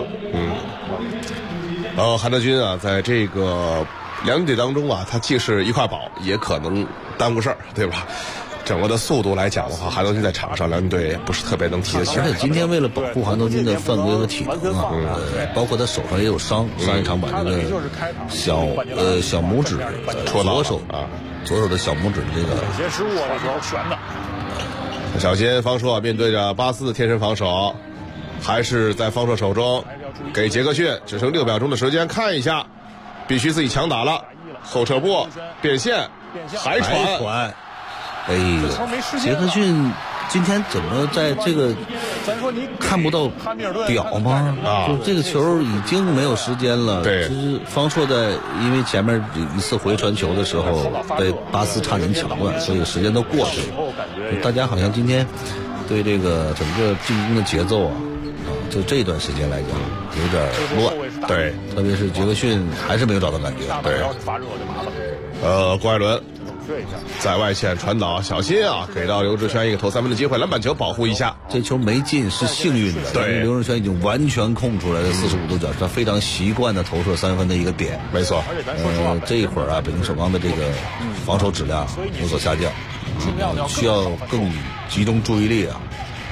韩德君啊，在这个两队当中啊，他既是一块宝，也可能耽误事儿，对吧？整个的速度来讲的话，韩德君在场上两队不是特别能提得起来。 而且今天为了保护韩德君的犯规和体能啊，包括他手上也有伤，上一场把这个小拇指左手的小拇指这个有些失误啊，比较悬的。 小心方硕面对着巴斯的贴身防守，还是在方硕手中，给杰克逊只剩6秒钟的时间，看一下，必须自己强打了，后撤步变线还传。 哎呦，杰克逊今天怎么在这个看不到表吗？就这个球已经没有时间了。 对， 就是方硕在因为前面一次回传球的时候被巴斯差点抢断，所以时间都过去了。大家好像今天对这个整个进攻的节奏就这一段时间来讲有点乱。 对， 特别是杰克逊还是没有找到感觉。 对，郭艾伦在外线传导，小心啊！给到刘志轩一个投3分的机会，篮板球保护一下。 这球没进是幸运的， 对， 刘志轩已经完全空出来了45度角，他非常习惯的投射3分的一个点。 没错。 这一会儿啊，北京首钢的这个防守质量有所下降，需要更集中注意力啊。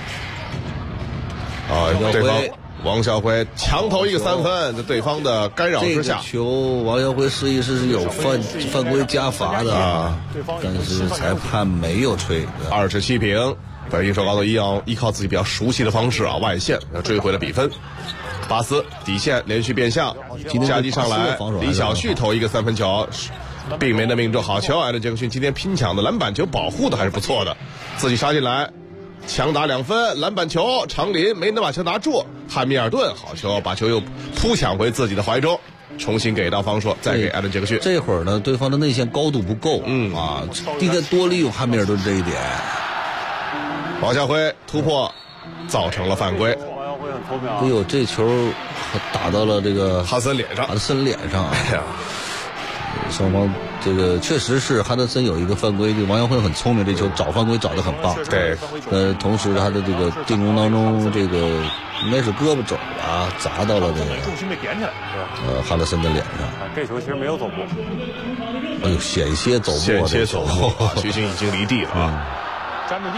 对方王晓辉强投一个3分，在对方的干扰之下， 这个球王晓辉试一试是有犯规加罚的啊，但是裁判没有吹。 27平，北京首钢的依靠自己比较熟悉的方式啊，外线追回了比分。巴斯底线连续变向，夹击上来，李晓旭投一个3分球，并没能命中。好球，艾伦杰克逊今天拼抢的篮板球保护的还是不错的，自己杀进来。强打2分，篮板球，长林没能把球拿住，汉密尔顿好球，把球又扑抢回自己的怀中，重新给到方硕，再给艾伦杰克逊。 这会儿呢，对方的内线高度不够，应该多利用汉密尔顿这一点。 王晓辉突破，造成了犯规。 哎呦，这球打到了这个哈森脸上， 哈森脸上。哎呀，双方这个确实是哈德森有一个犯规，王晓辉很聪明，这球找犯规找得很棒。 对， 同时他的这个进攻当中，这个应该是胳膊肘砸到了这个重心被点起来， 哈德森的脸上。 这球其实没有走步， 哎呦，险些走步， 徐星已经离地了啊， 沾着地。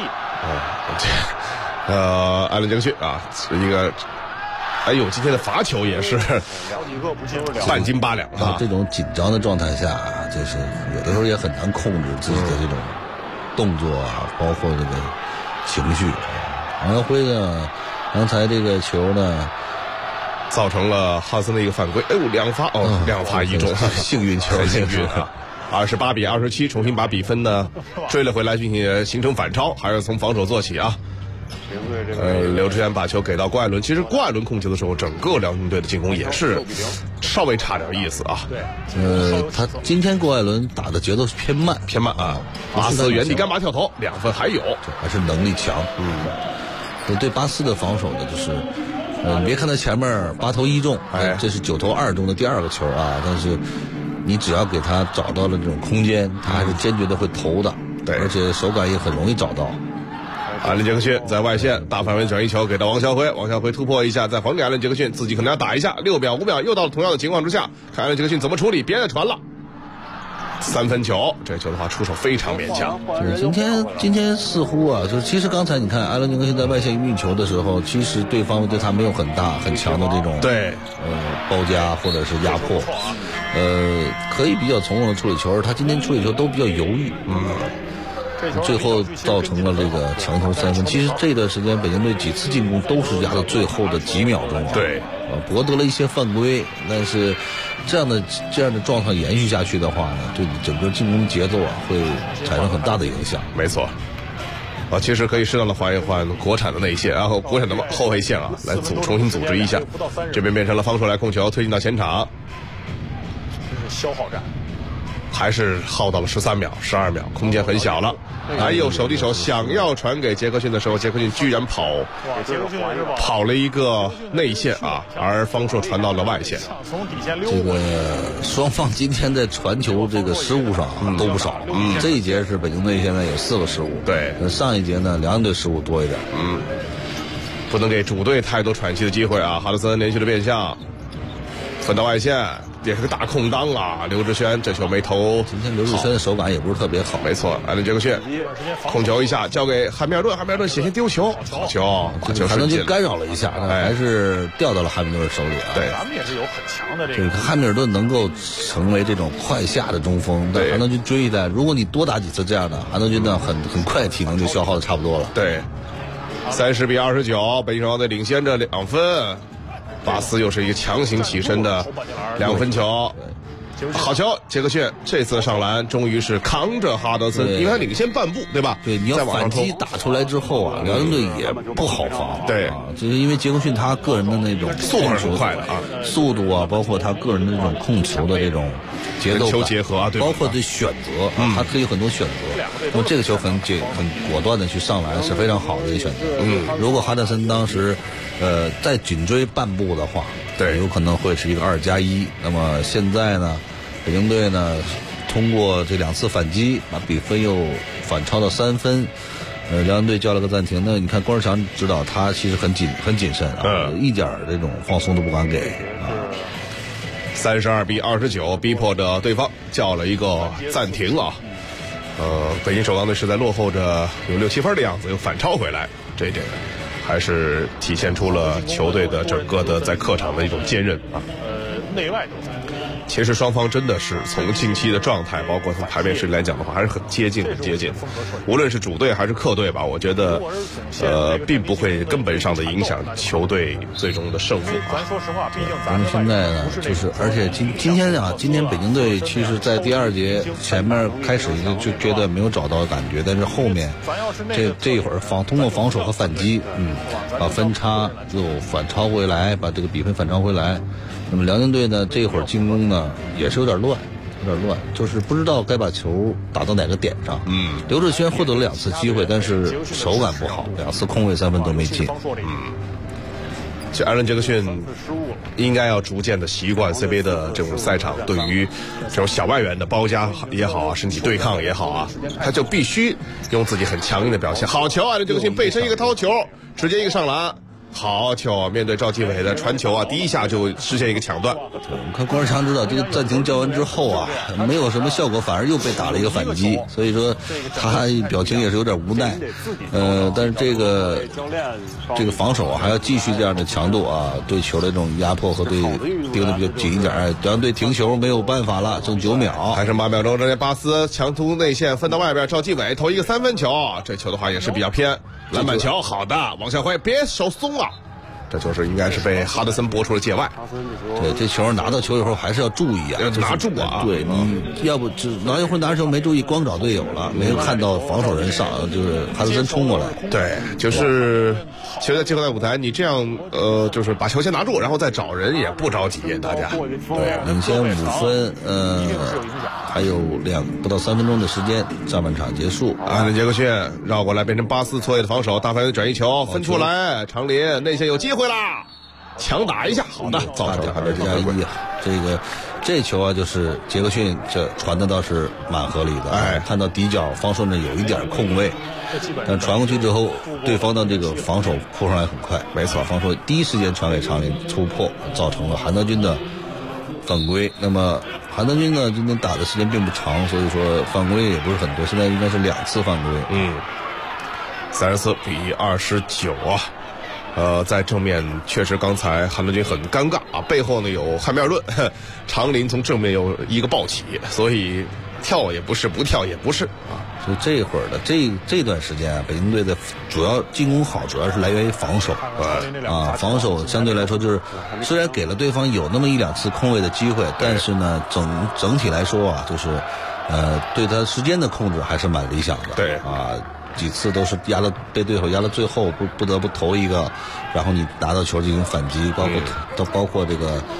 艾伦杰克逊啊，一个。哎呦，今天的罚球也是半斤8两啊！ 这种紧张的状态下，就是有的时候也很难控制自己的这种动作啊，包括这个情绪。王晓辉呢，刚才这个球呢， 造成了哈森的一个犯规。哎呦，2发2发1中， 幸运球， 幸运啊！28比27，重新把比分呢追了回来，形成反超，还是从防守做起啊。刘志远把球给到郭艾伦，其实郭艾伦控球的时候，整个辽宁队的进攻也是稍微差点意思啊。 他今天郭艾伦打的节奏是偏慢啊。 巴斯原地干拔跳投2分还有， 还是能力强。对巴斯的防守呢，就是你别看他前面8投1中，这是9投2中的第2个球啊，但是你只要给他找到了这种空间，他还是坚决的会投的。 对， 而且手感也很容易找到。 艾伦杰克逊在外线大范围转移球给到王晓辉，王晓辉突破一下，再还给艾伦杰克逊，自己可能要打一下，6秒5秒又到了同样的情况之下，看艾伦杰克逊怎么处理，别再传了。3分球，这球的话出手非常勉强。 今天似乎就是其实刚才你看艾伦杰克逊在外线运球的时候，其实对方对他没有很强的这种包夹或者是压迫，可以比较从容的处理球，他今天处理球都比较犹豫，最后造成了这个强投3分。其实这段时间北京队几次进攻都是压到最后的几秒钟， 对， 博得了一些犯规，但是这样的状况延续下去的话呢，对你整个进攻节奏会产生很大的影响。 没错。其实可以适当的换一换国产的内线，然后国产的后卫线来重新组织一下。这边变成了方硕来控球，推进到前场。 这是消耗战。 还是耗到了13秒、12秒，空间很小了。还有手递手想要传给杰克逊的时候，杰克逊居然跑了一个内线啊，而方硕传到了外线。 这个双方今天在传球这个失误上都不少。这一节是北京队现在有4个失误， 对， 上一节呢两队失误多一点。 不能给主队太多喘息的机会啊！哈德森连续的变向，分到外线。也是个大空当啊！刘志轩这球没投。 今天刘志轩的手感也不是特别好。 没错，艾伦杰克逊控球一下交给汉密尔顿，汉密尔顿险些丢球，好球， 可能就干扰了一下，还是掉到了汉密尔顿手里啊。 对， 咱们也是有很强的这个。 汉密尔顿能够成为这种快下的中锋，但韩德君追的，如果你多打几次这样的，韩德君呢很快体能就消耗的差不多了。 对，30比29，北京双方队领先着2分。巴斯又是一个强行起身的2分球，好球！杰克逊这次上篮终于是扛着哈德森，因为他领先半步，对吧？ 对，你要反击打出来之后啊，辽宁队也不好防。 对， 就是因为杰克逊他个人的那种速度很快的啊， 速度啊，包括他个人的这种控球的这种节奏球结合啊，对， 包括对选择，他可以有很多选择。那么这个球很果断的去上篮是非常好的一个选择。如果哈德森当时再紧追半步的话， 对， 有可能会是一个2+1。那么现在呢，北京队呢通过这2次反击，把比分又反超到3分。辽宁队叫了个暂停。那你看郭士强指导他其实很谨慎啊，一点这种放松都不敢给啊。 32比29，逼迫着对方叫了一个暂停啊。北京首钢队是在落后着有6-7分的样子，又反超回来，这一点还是体现出了球队的整个的在客场的一种坚韧啊。 内外都在。 其实双方真的是从近期的状态，包括从牌面实力来讲的话，还是很接近。无论是主队还是客队吧，我觉得并不会根本上的影响球队最终的胜负啊。 咱说实话，毕竟咱们现在呢，就是而且今天北京队其实在第2节前面开始就觉得没有找到感觉，但是后面这一会儿通过防守和反击，把分差又反超回来，把这个比分反超回来。那么辽宁队呢，这会儿进攻呢也是有点乱，就是不知道该把球打到哪个点上。刘志轩获得了2次机会，但是手感不好，2次空位3分都没进。 这艾伦杰克逊应该要逐渐的习惯 CBA 的这种赛场，对于这种小外援的包夹也好啊，身体对抗也好啊，他就必须用自己很强硬的表现。好球，艾伦杰克逊背身一个掏球，直接一个上篮。好球！面对赵继伟的传球啊，第一下就实现一个抢断。 我看郭士强知道这个暂停叫完之后啊，没有什么效果，反而又被打了一个反击，所以说他表情也是有点无奈。但是这个防守还要继续这样的强度啊，对球的这种压迫和对盯得比较紧一点。辽宁队停球没有办法了，剩9秒， 还剩8秒钟。这边巴斯强突内线分到外边，赵继伟投一个3分球，这球的话也是比较偏。篮板球，好的，往下挥，别手松了。这就是应该是被哈德森拨出了界外。 对，这球拿到球以后还是要注意啊， 拿住啊！ 对，你要不拿一会儿拿球没注意，光找队友了，没有看到防守人上，就是哈德森冲过来。 对，就是其实在季后赛舞台，你这样就是把球先拿住，然后再找人也不着急，大家。 对，领先5分，还有不到3分钟的时间，上半场结束。 艾伦杰克逊绕过来变成巴斯错位的防守，大范围转移球分出来，长林内线有机会啦，强打一下，好的，造成了 2+1。这球啊，就是杰克逊这传的倒是蛮合理的，看到底角方顺着有一点空位，但传过去之后，对方的这个防守扑上来很快， 没错， 防守第一时间传给长林突破，造成了韩德君的犯规。那么韩德君呢，今天打的时间并不长，所以说犯规也不是很多，现在应该是2次犯规。 34比29啊。在正面确实刚才韩德君很尴尬啊，背后呢有汉密尔顿，长林从正面有一个暴起，所以跳也不是，不跳也不是啊。 所以这会儿的这段时间啊，北京队的主要进攻好，主要是来源于防守防守相对来说就是虽然给了对方有那么1-2次空位的机会，但是呢整体来说啊，就是对他时间的控制还是蛮理想的。 对啊。几次都是被对手压到最后，不得不投一个，然后你拿到球进行反击，包括这个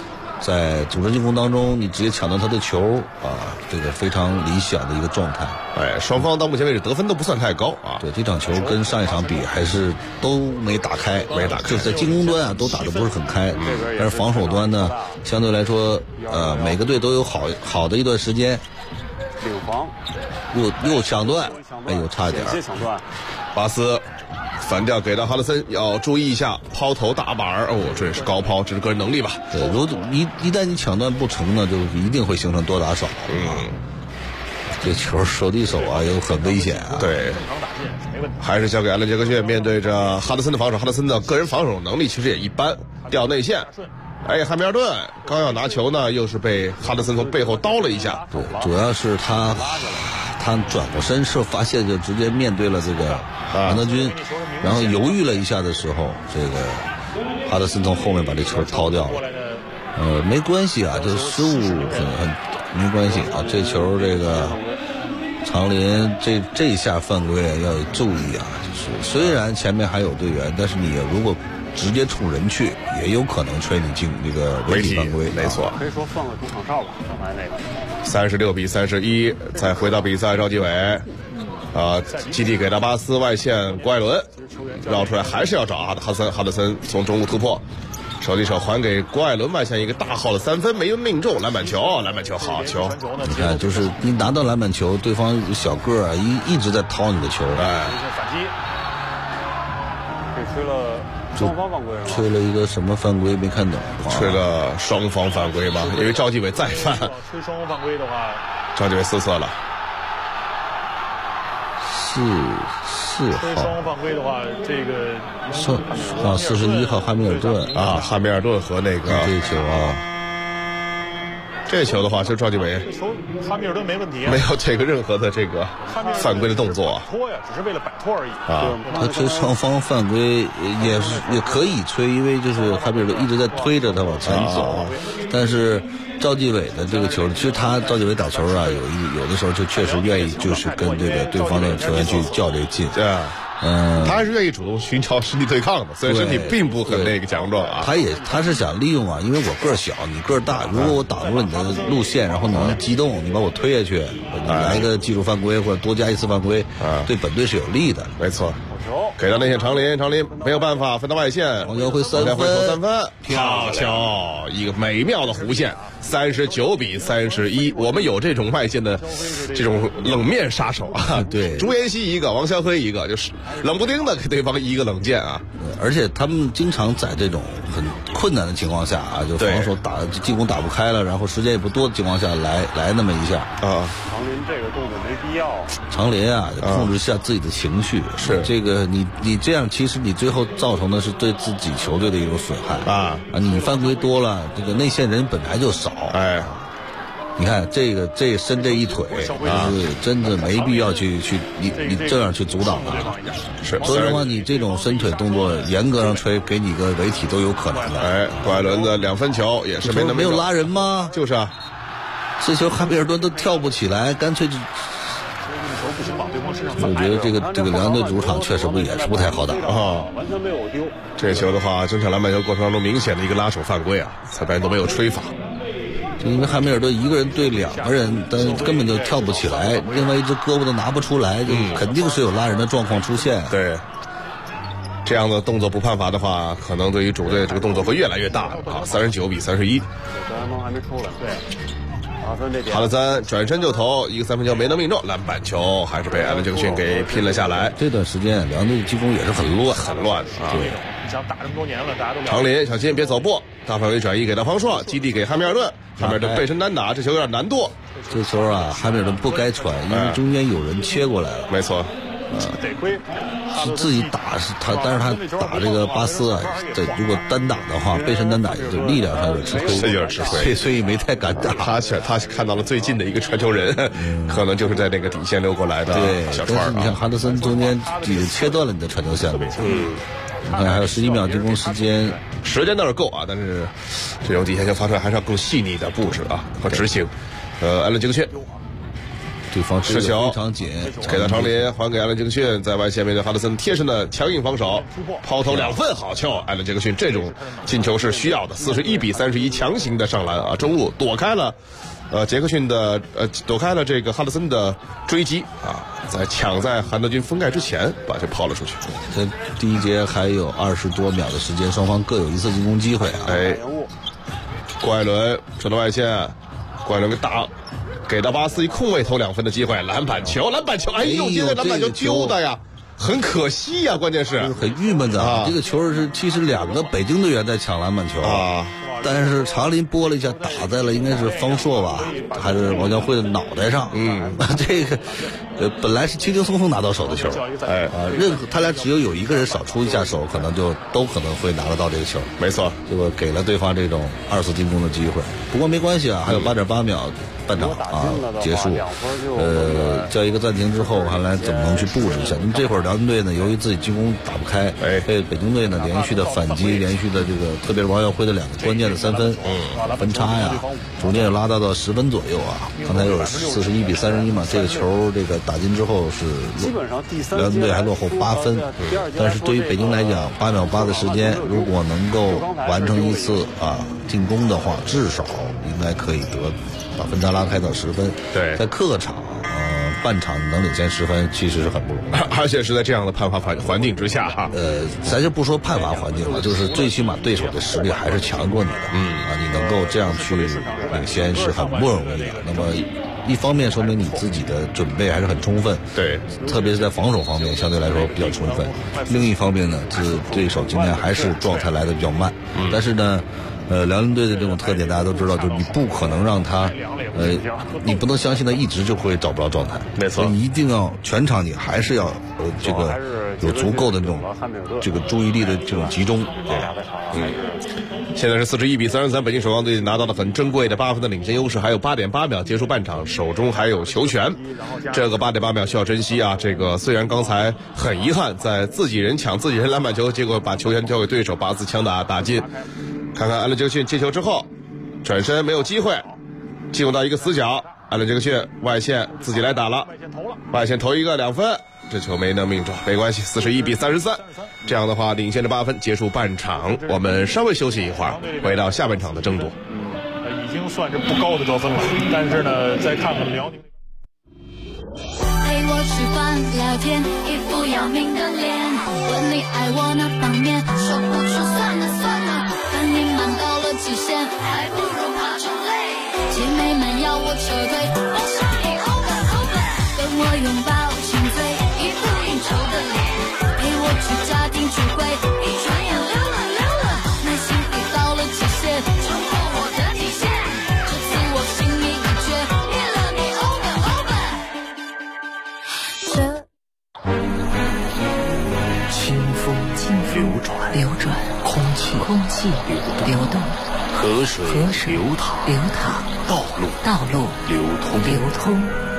在组织进攻当中，你直接抢到他的球啊，这个非常理想的一个状态。 哎，双方到目前为止得分都不算太高啊。 对，这场球跟上一场比还是都没打开，就是在进攻端啊都打得不是很开，但是防守端呢，相对来说，每个队都有好的一段时间。 领防， 又抢断，哎呦，差一点。 抢断， 巴斯反掉给到哈德森，要注意一下抛投大板儿哦，这也是高抛，这是个人能力吧？ 对，如果一旦你抢断不成呢，就一定会形成多打少。这球手递手啊，又很危险啊。 对，还是交给艾伦杰克逊，面对着哈德森的防守，哈德森的个人防守能力其实也一般，掉内线。哎，汉密尔顿刚要拿球呢，又是被哈德森从背后叨了一下。 对，主要是他转过身是发现就直接面对了这个安德军，然后犹豫了一下的时候，这个哈德森从后面把这球掏掉了。没关系啊，这失误很没关系啊。这球这个长林这一下犯规要注意啊，就是虽然前面还有队员，但是你如果直接冲人去，也有可能吹你进这个违体犯规。 没错， 可以说放了主场哨吧，刚才那个。 36比31，再回到比赛，赵继伟，基地给到巴斯外线，郭艾伦绕出来，还是要找哈德森从中路突破。手递手还给郭艾伦外线一个大号的3分，没有命中，篮板球，好球！ 你看，就是你拿到篮板球，对方小个儿一直在掏你的球， 哎， 反击，这吹了双方犯规， 吹了一个什么犯规没看懂？ 吹了双方犯规吧？因为赵继伟再犯， 吹双方犯规的话， 赵继伟失策了。 吹双方犯规的话，这个 41号汉密尔顿啊，汉密尔顿和那个这球啊， 这球的话是赵继伟， 汉密尔顿没问题， 没有这个任何的这个犯规的动作， 拖呀，只是为了摆脱而已啊。 他吹双方犯规也可以吹，因为就是汉密尔顿一直在推着他往前走，但是赵继伟的这个球，其实赵继伟打球啊，有的时候就确实愿意就是跟这个对方的球员去较这劲， 对啊。他还是愿意主动寻找身体对抗的，虽然身体并不很那个强壮啊。 他是想利用啊，因为我个儿小，你个儿大，如果我挡住了你的路线，然后你能机动，你把我推下去，你来个技术犯规或者多加一次犯规，对本队是有利的。 没错。给到内线长林没有办法分到外线， 王家辉3分， 好球，一个美妙的弧线，39比31。我们有这种外线的这种冷面杀手啊， 对， 朱彦西一个，王霄辉一个，就是冷不丁的给对方一个冷箭啊。 而且他们经常在这种很困难的情况下啊，就防守进攻打不开了，然后时间也不多的情况下来那么一下啊。 长林这个动作没必要。 长林啊，控制下自己的情绪， 是这个你这样，其实你最后造成的是对自己球队的一种损害啊！你犯规多了，这个内线人本来就少， 哎， 你看这伸这一腿啊，真的没必要去你这样去阻挡他。 是， 说实话，你这种伸腿动作，严格上吹，给你个违体都有可能的。 哎，郭艾伦的2分球也是没有拉人吗？ 就是啊， 这球汉密尔顿都跳不起来，干脆就。我觉得这个两队主场确实也是不太好打啊， 完全没有丢。 这球的话，整场篮板球过程当中明显的一个拉手犯规啊，裁判都没有吹罚。 因为汉密尔顿一个人对2个人，但根本就跳不起来，另外一只胳膊都拿不出来，就肯定是有拉人的状况出现。 对，这样的动作不判罚的话，可能对于主队这个动作会越来越大啊，39比31。 张安峰还没出来，对。 哈德森转身就投一个3分球没能命中，篮板球还是被艾伦杰克逊给拼了下来。 这段时间两队进攻也是很乱啊。 对，你想打这么多年了，大家都长林小心别走步，大范围转移给到方硕，基地给汉密尔顿，汉密尔顿背身单打，这球有点难度。 这球啊，汉密尔顿不该传，因为中间有人切过来了。 没错。 得亏是自己打，是他，但是他打这个巴斯啊，如果单打的话，背身单打就力量上有点吃亏， 有点吃亏， 所以没太敢打。 他看到了最近的一个传球人，可能就是在那个底线溜过来的小川。 你看哈德森中间已经切断了你的传球线路。你看还有11秒进攻时间倒是够啊，但是这种底线球发出来还是要更细腻的布置啊和执行。艾伦杰克逊。 对方持球非常紧， 给到长林，还给艾伦杰克逊，在外线面对哈德森贴身的强硬防守，抛投2分，好球！艾伦杰克逊这种进球是需要的，41-31强行的上篮啊，中路躲开了杰克逊的躲开了这个哈德森的追击啊，在抢在韩德君封盖之前把这抛了出去。 这第一节还有20多秒的时间，双方各有一次进攻机会啊。 郭艾伦传到外线，郭艾伦给到巴斯一空位投2分的机会，篮板球，哎呦，现在篮板球丢的呀，很可惜呀，关键是很郁闷的啊。这个球是其实2个北京队员在抢篮板球啊，但是长林拨了一下，打在了应该是方硕吧，还是王家辉的脑袋上。这个本来是轻轻松松拿到手的球，任何他俩只有一个人少出一下手，可能就都可能会拿得到这个球。 没错， 结果给了对方这种2次进攻的机会。不过没关系啊，还有8.8秒。半场啊结束，叫一个暂停之后，看来怎么能去布置一下？因为这会儿辽宁队呢，由于自己进攻打不开，被北京队呢连续的反击，连续的这个，特别是王耀辉的2个关键的3分，分差呀，逐渐拉大到10分左右啊。刚才有41-31嘛，这个球这个打进之后是辽宁队还落后8分，但是对于北京来讲，8秒8的时间，如果能够完成一次进攻的话，至少应该可以把分差拉开到10分。 对， 在客场半场能领先10分，其实是很不容易， 而且是在这样的判罚环境之下哈。 咱就不说判罚环境了，就是最起码对手的实力还是强过你的。你能够这样去领先是很不容易的。那么一方面说明你自己的准备还是很充分， 对， 特别是在防守方面相对来说比较充分。另一方面呢，对手今天还是状态来的比较慢，但是呢。辽宁队的这种特点大家都知道，就是你不可能让他，你不能相信他一直就会找不着状态。 没错， 你一定要全场你还是要这个有足够的这种这个注意力的这种集中。 现在是41-33，北京首钢队拿到了很珍贵的8分的领先优势，还有8.8秒结束半场，手中还有球权，这个8.8秒需要珍惜啊！这个虽然刚才很遗憾，在自己人抢自己人篮板球，结果把球权交给对手，8次强打进。看看艾伦杰克逊接球之后，转身没有机会，进入到一个死角，艾伦杰克逊外线自己来打了，外线投一个2分，这球没能命中，没关系，41-33，这样的话领先着8分，结束半场。我们稍微休息一会儿，回到下半场的争夺。 已经算是不高的得分了，但是呢，再看看辽宁。 陪我吃饭聊天，一副要命的脸，问你爱我哪方面，说不出算了算了，反应慢到了极限，还不如爬虫类。姐妹们要我撤退，我上瘾 over， 跟我拥抱亲嘴，一副应酬的脸，陪我去家庭聚会，一转眼溜了，耐心已到了极限，超过我的底线，这次我心意已决，灭了你 over。 清风流转，空气流动，河水流淌，道路流通。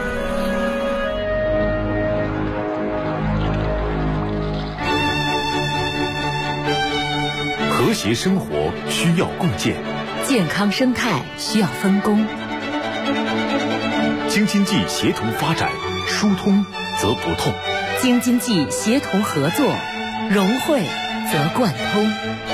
和谐生活需要共建， 健康生态需要分工。 京津冀协同发展，疏通则不痛； 京津冀协同合作，融汇则贯通。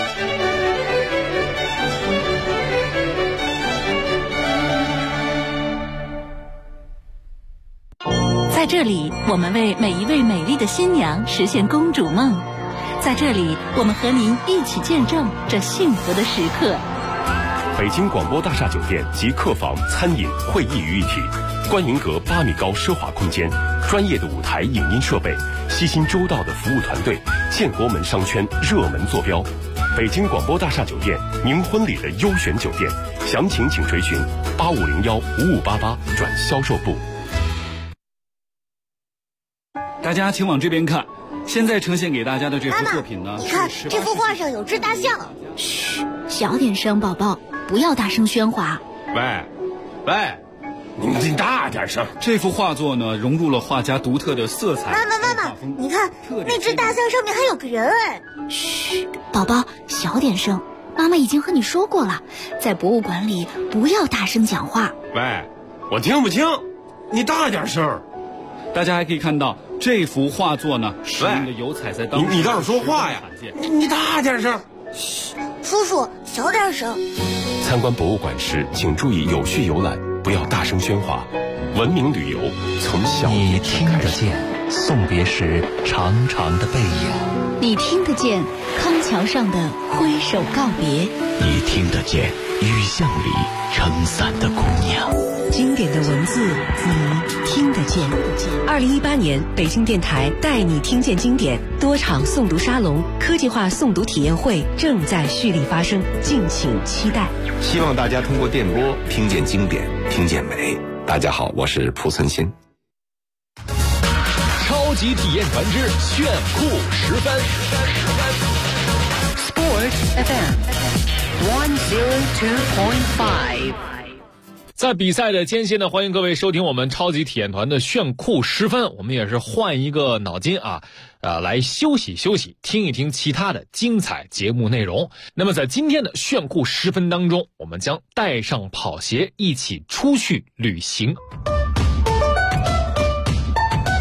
在这里，我们为每一位美丽的新娘实现公主梦。在这里，我们和您一起见证这幸福的时刻。 北京广播大厦酒店及客房、餐饮、会议于一体，观云阁8米高奢华空间，专业的舞台影音设备，悉心周到的服务团队，建国门商圈热门坐标。北京广播大厦酒店，您婚礼的优选酒店，详情请垂询85015588转销售部。 大家请往这边看，现在呈现给大家的这幅作品呢， 你看这幅画上有只大象。 嘘，小点声，宝宝，不要大声喧哗。 喂，你大点声。 这幅画作呢，融入了画家独特的色彩。 妈妈，你看那只大象上面还有个人哎。 嘘，宝宝，小点声。妈妈已经和你说过了，在博物馆里不要大声讲话。 喂，我听不清。 你大点声。 大家还可以看到这幅画作呢，使用的油彩在当时你倒是说话呀！你大点声。 嘘，叔叔小点声。 参观博物馆时，请注意有序游览，不要大声喧哗。文明旅游从小你听得见送别时长长的背影， 你听得见康桥上的挥手告别， 你听得见雨巷里撑伞的姑娘。 经典的文字你听得见。2018年北京电台带你听见经典多场诵读沙龙、科技化诵读体验会正在蓄力发生，敬请期待。 希望大家通过电波听见经典，听见美。大家好，我是蒲存昕。 超级体验团之炫酷10分 Sport FM 102.5。 在比赛的间歇呢，欢迎各位收听我们超级体验团的炫酷10分。我们也是换一个脑筋来休息休息，听一听其他的精彩节目内容。那么在今天的炫酷10分当中，我们将带上跑鞋一起出去旅行。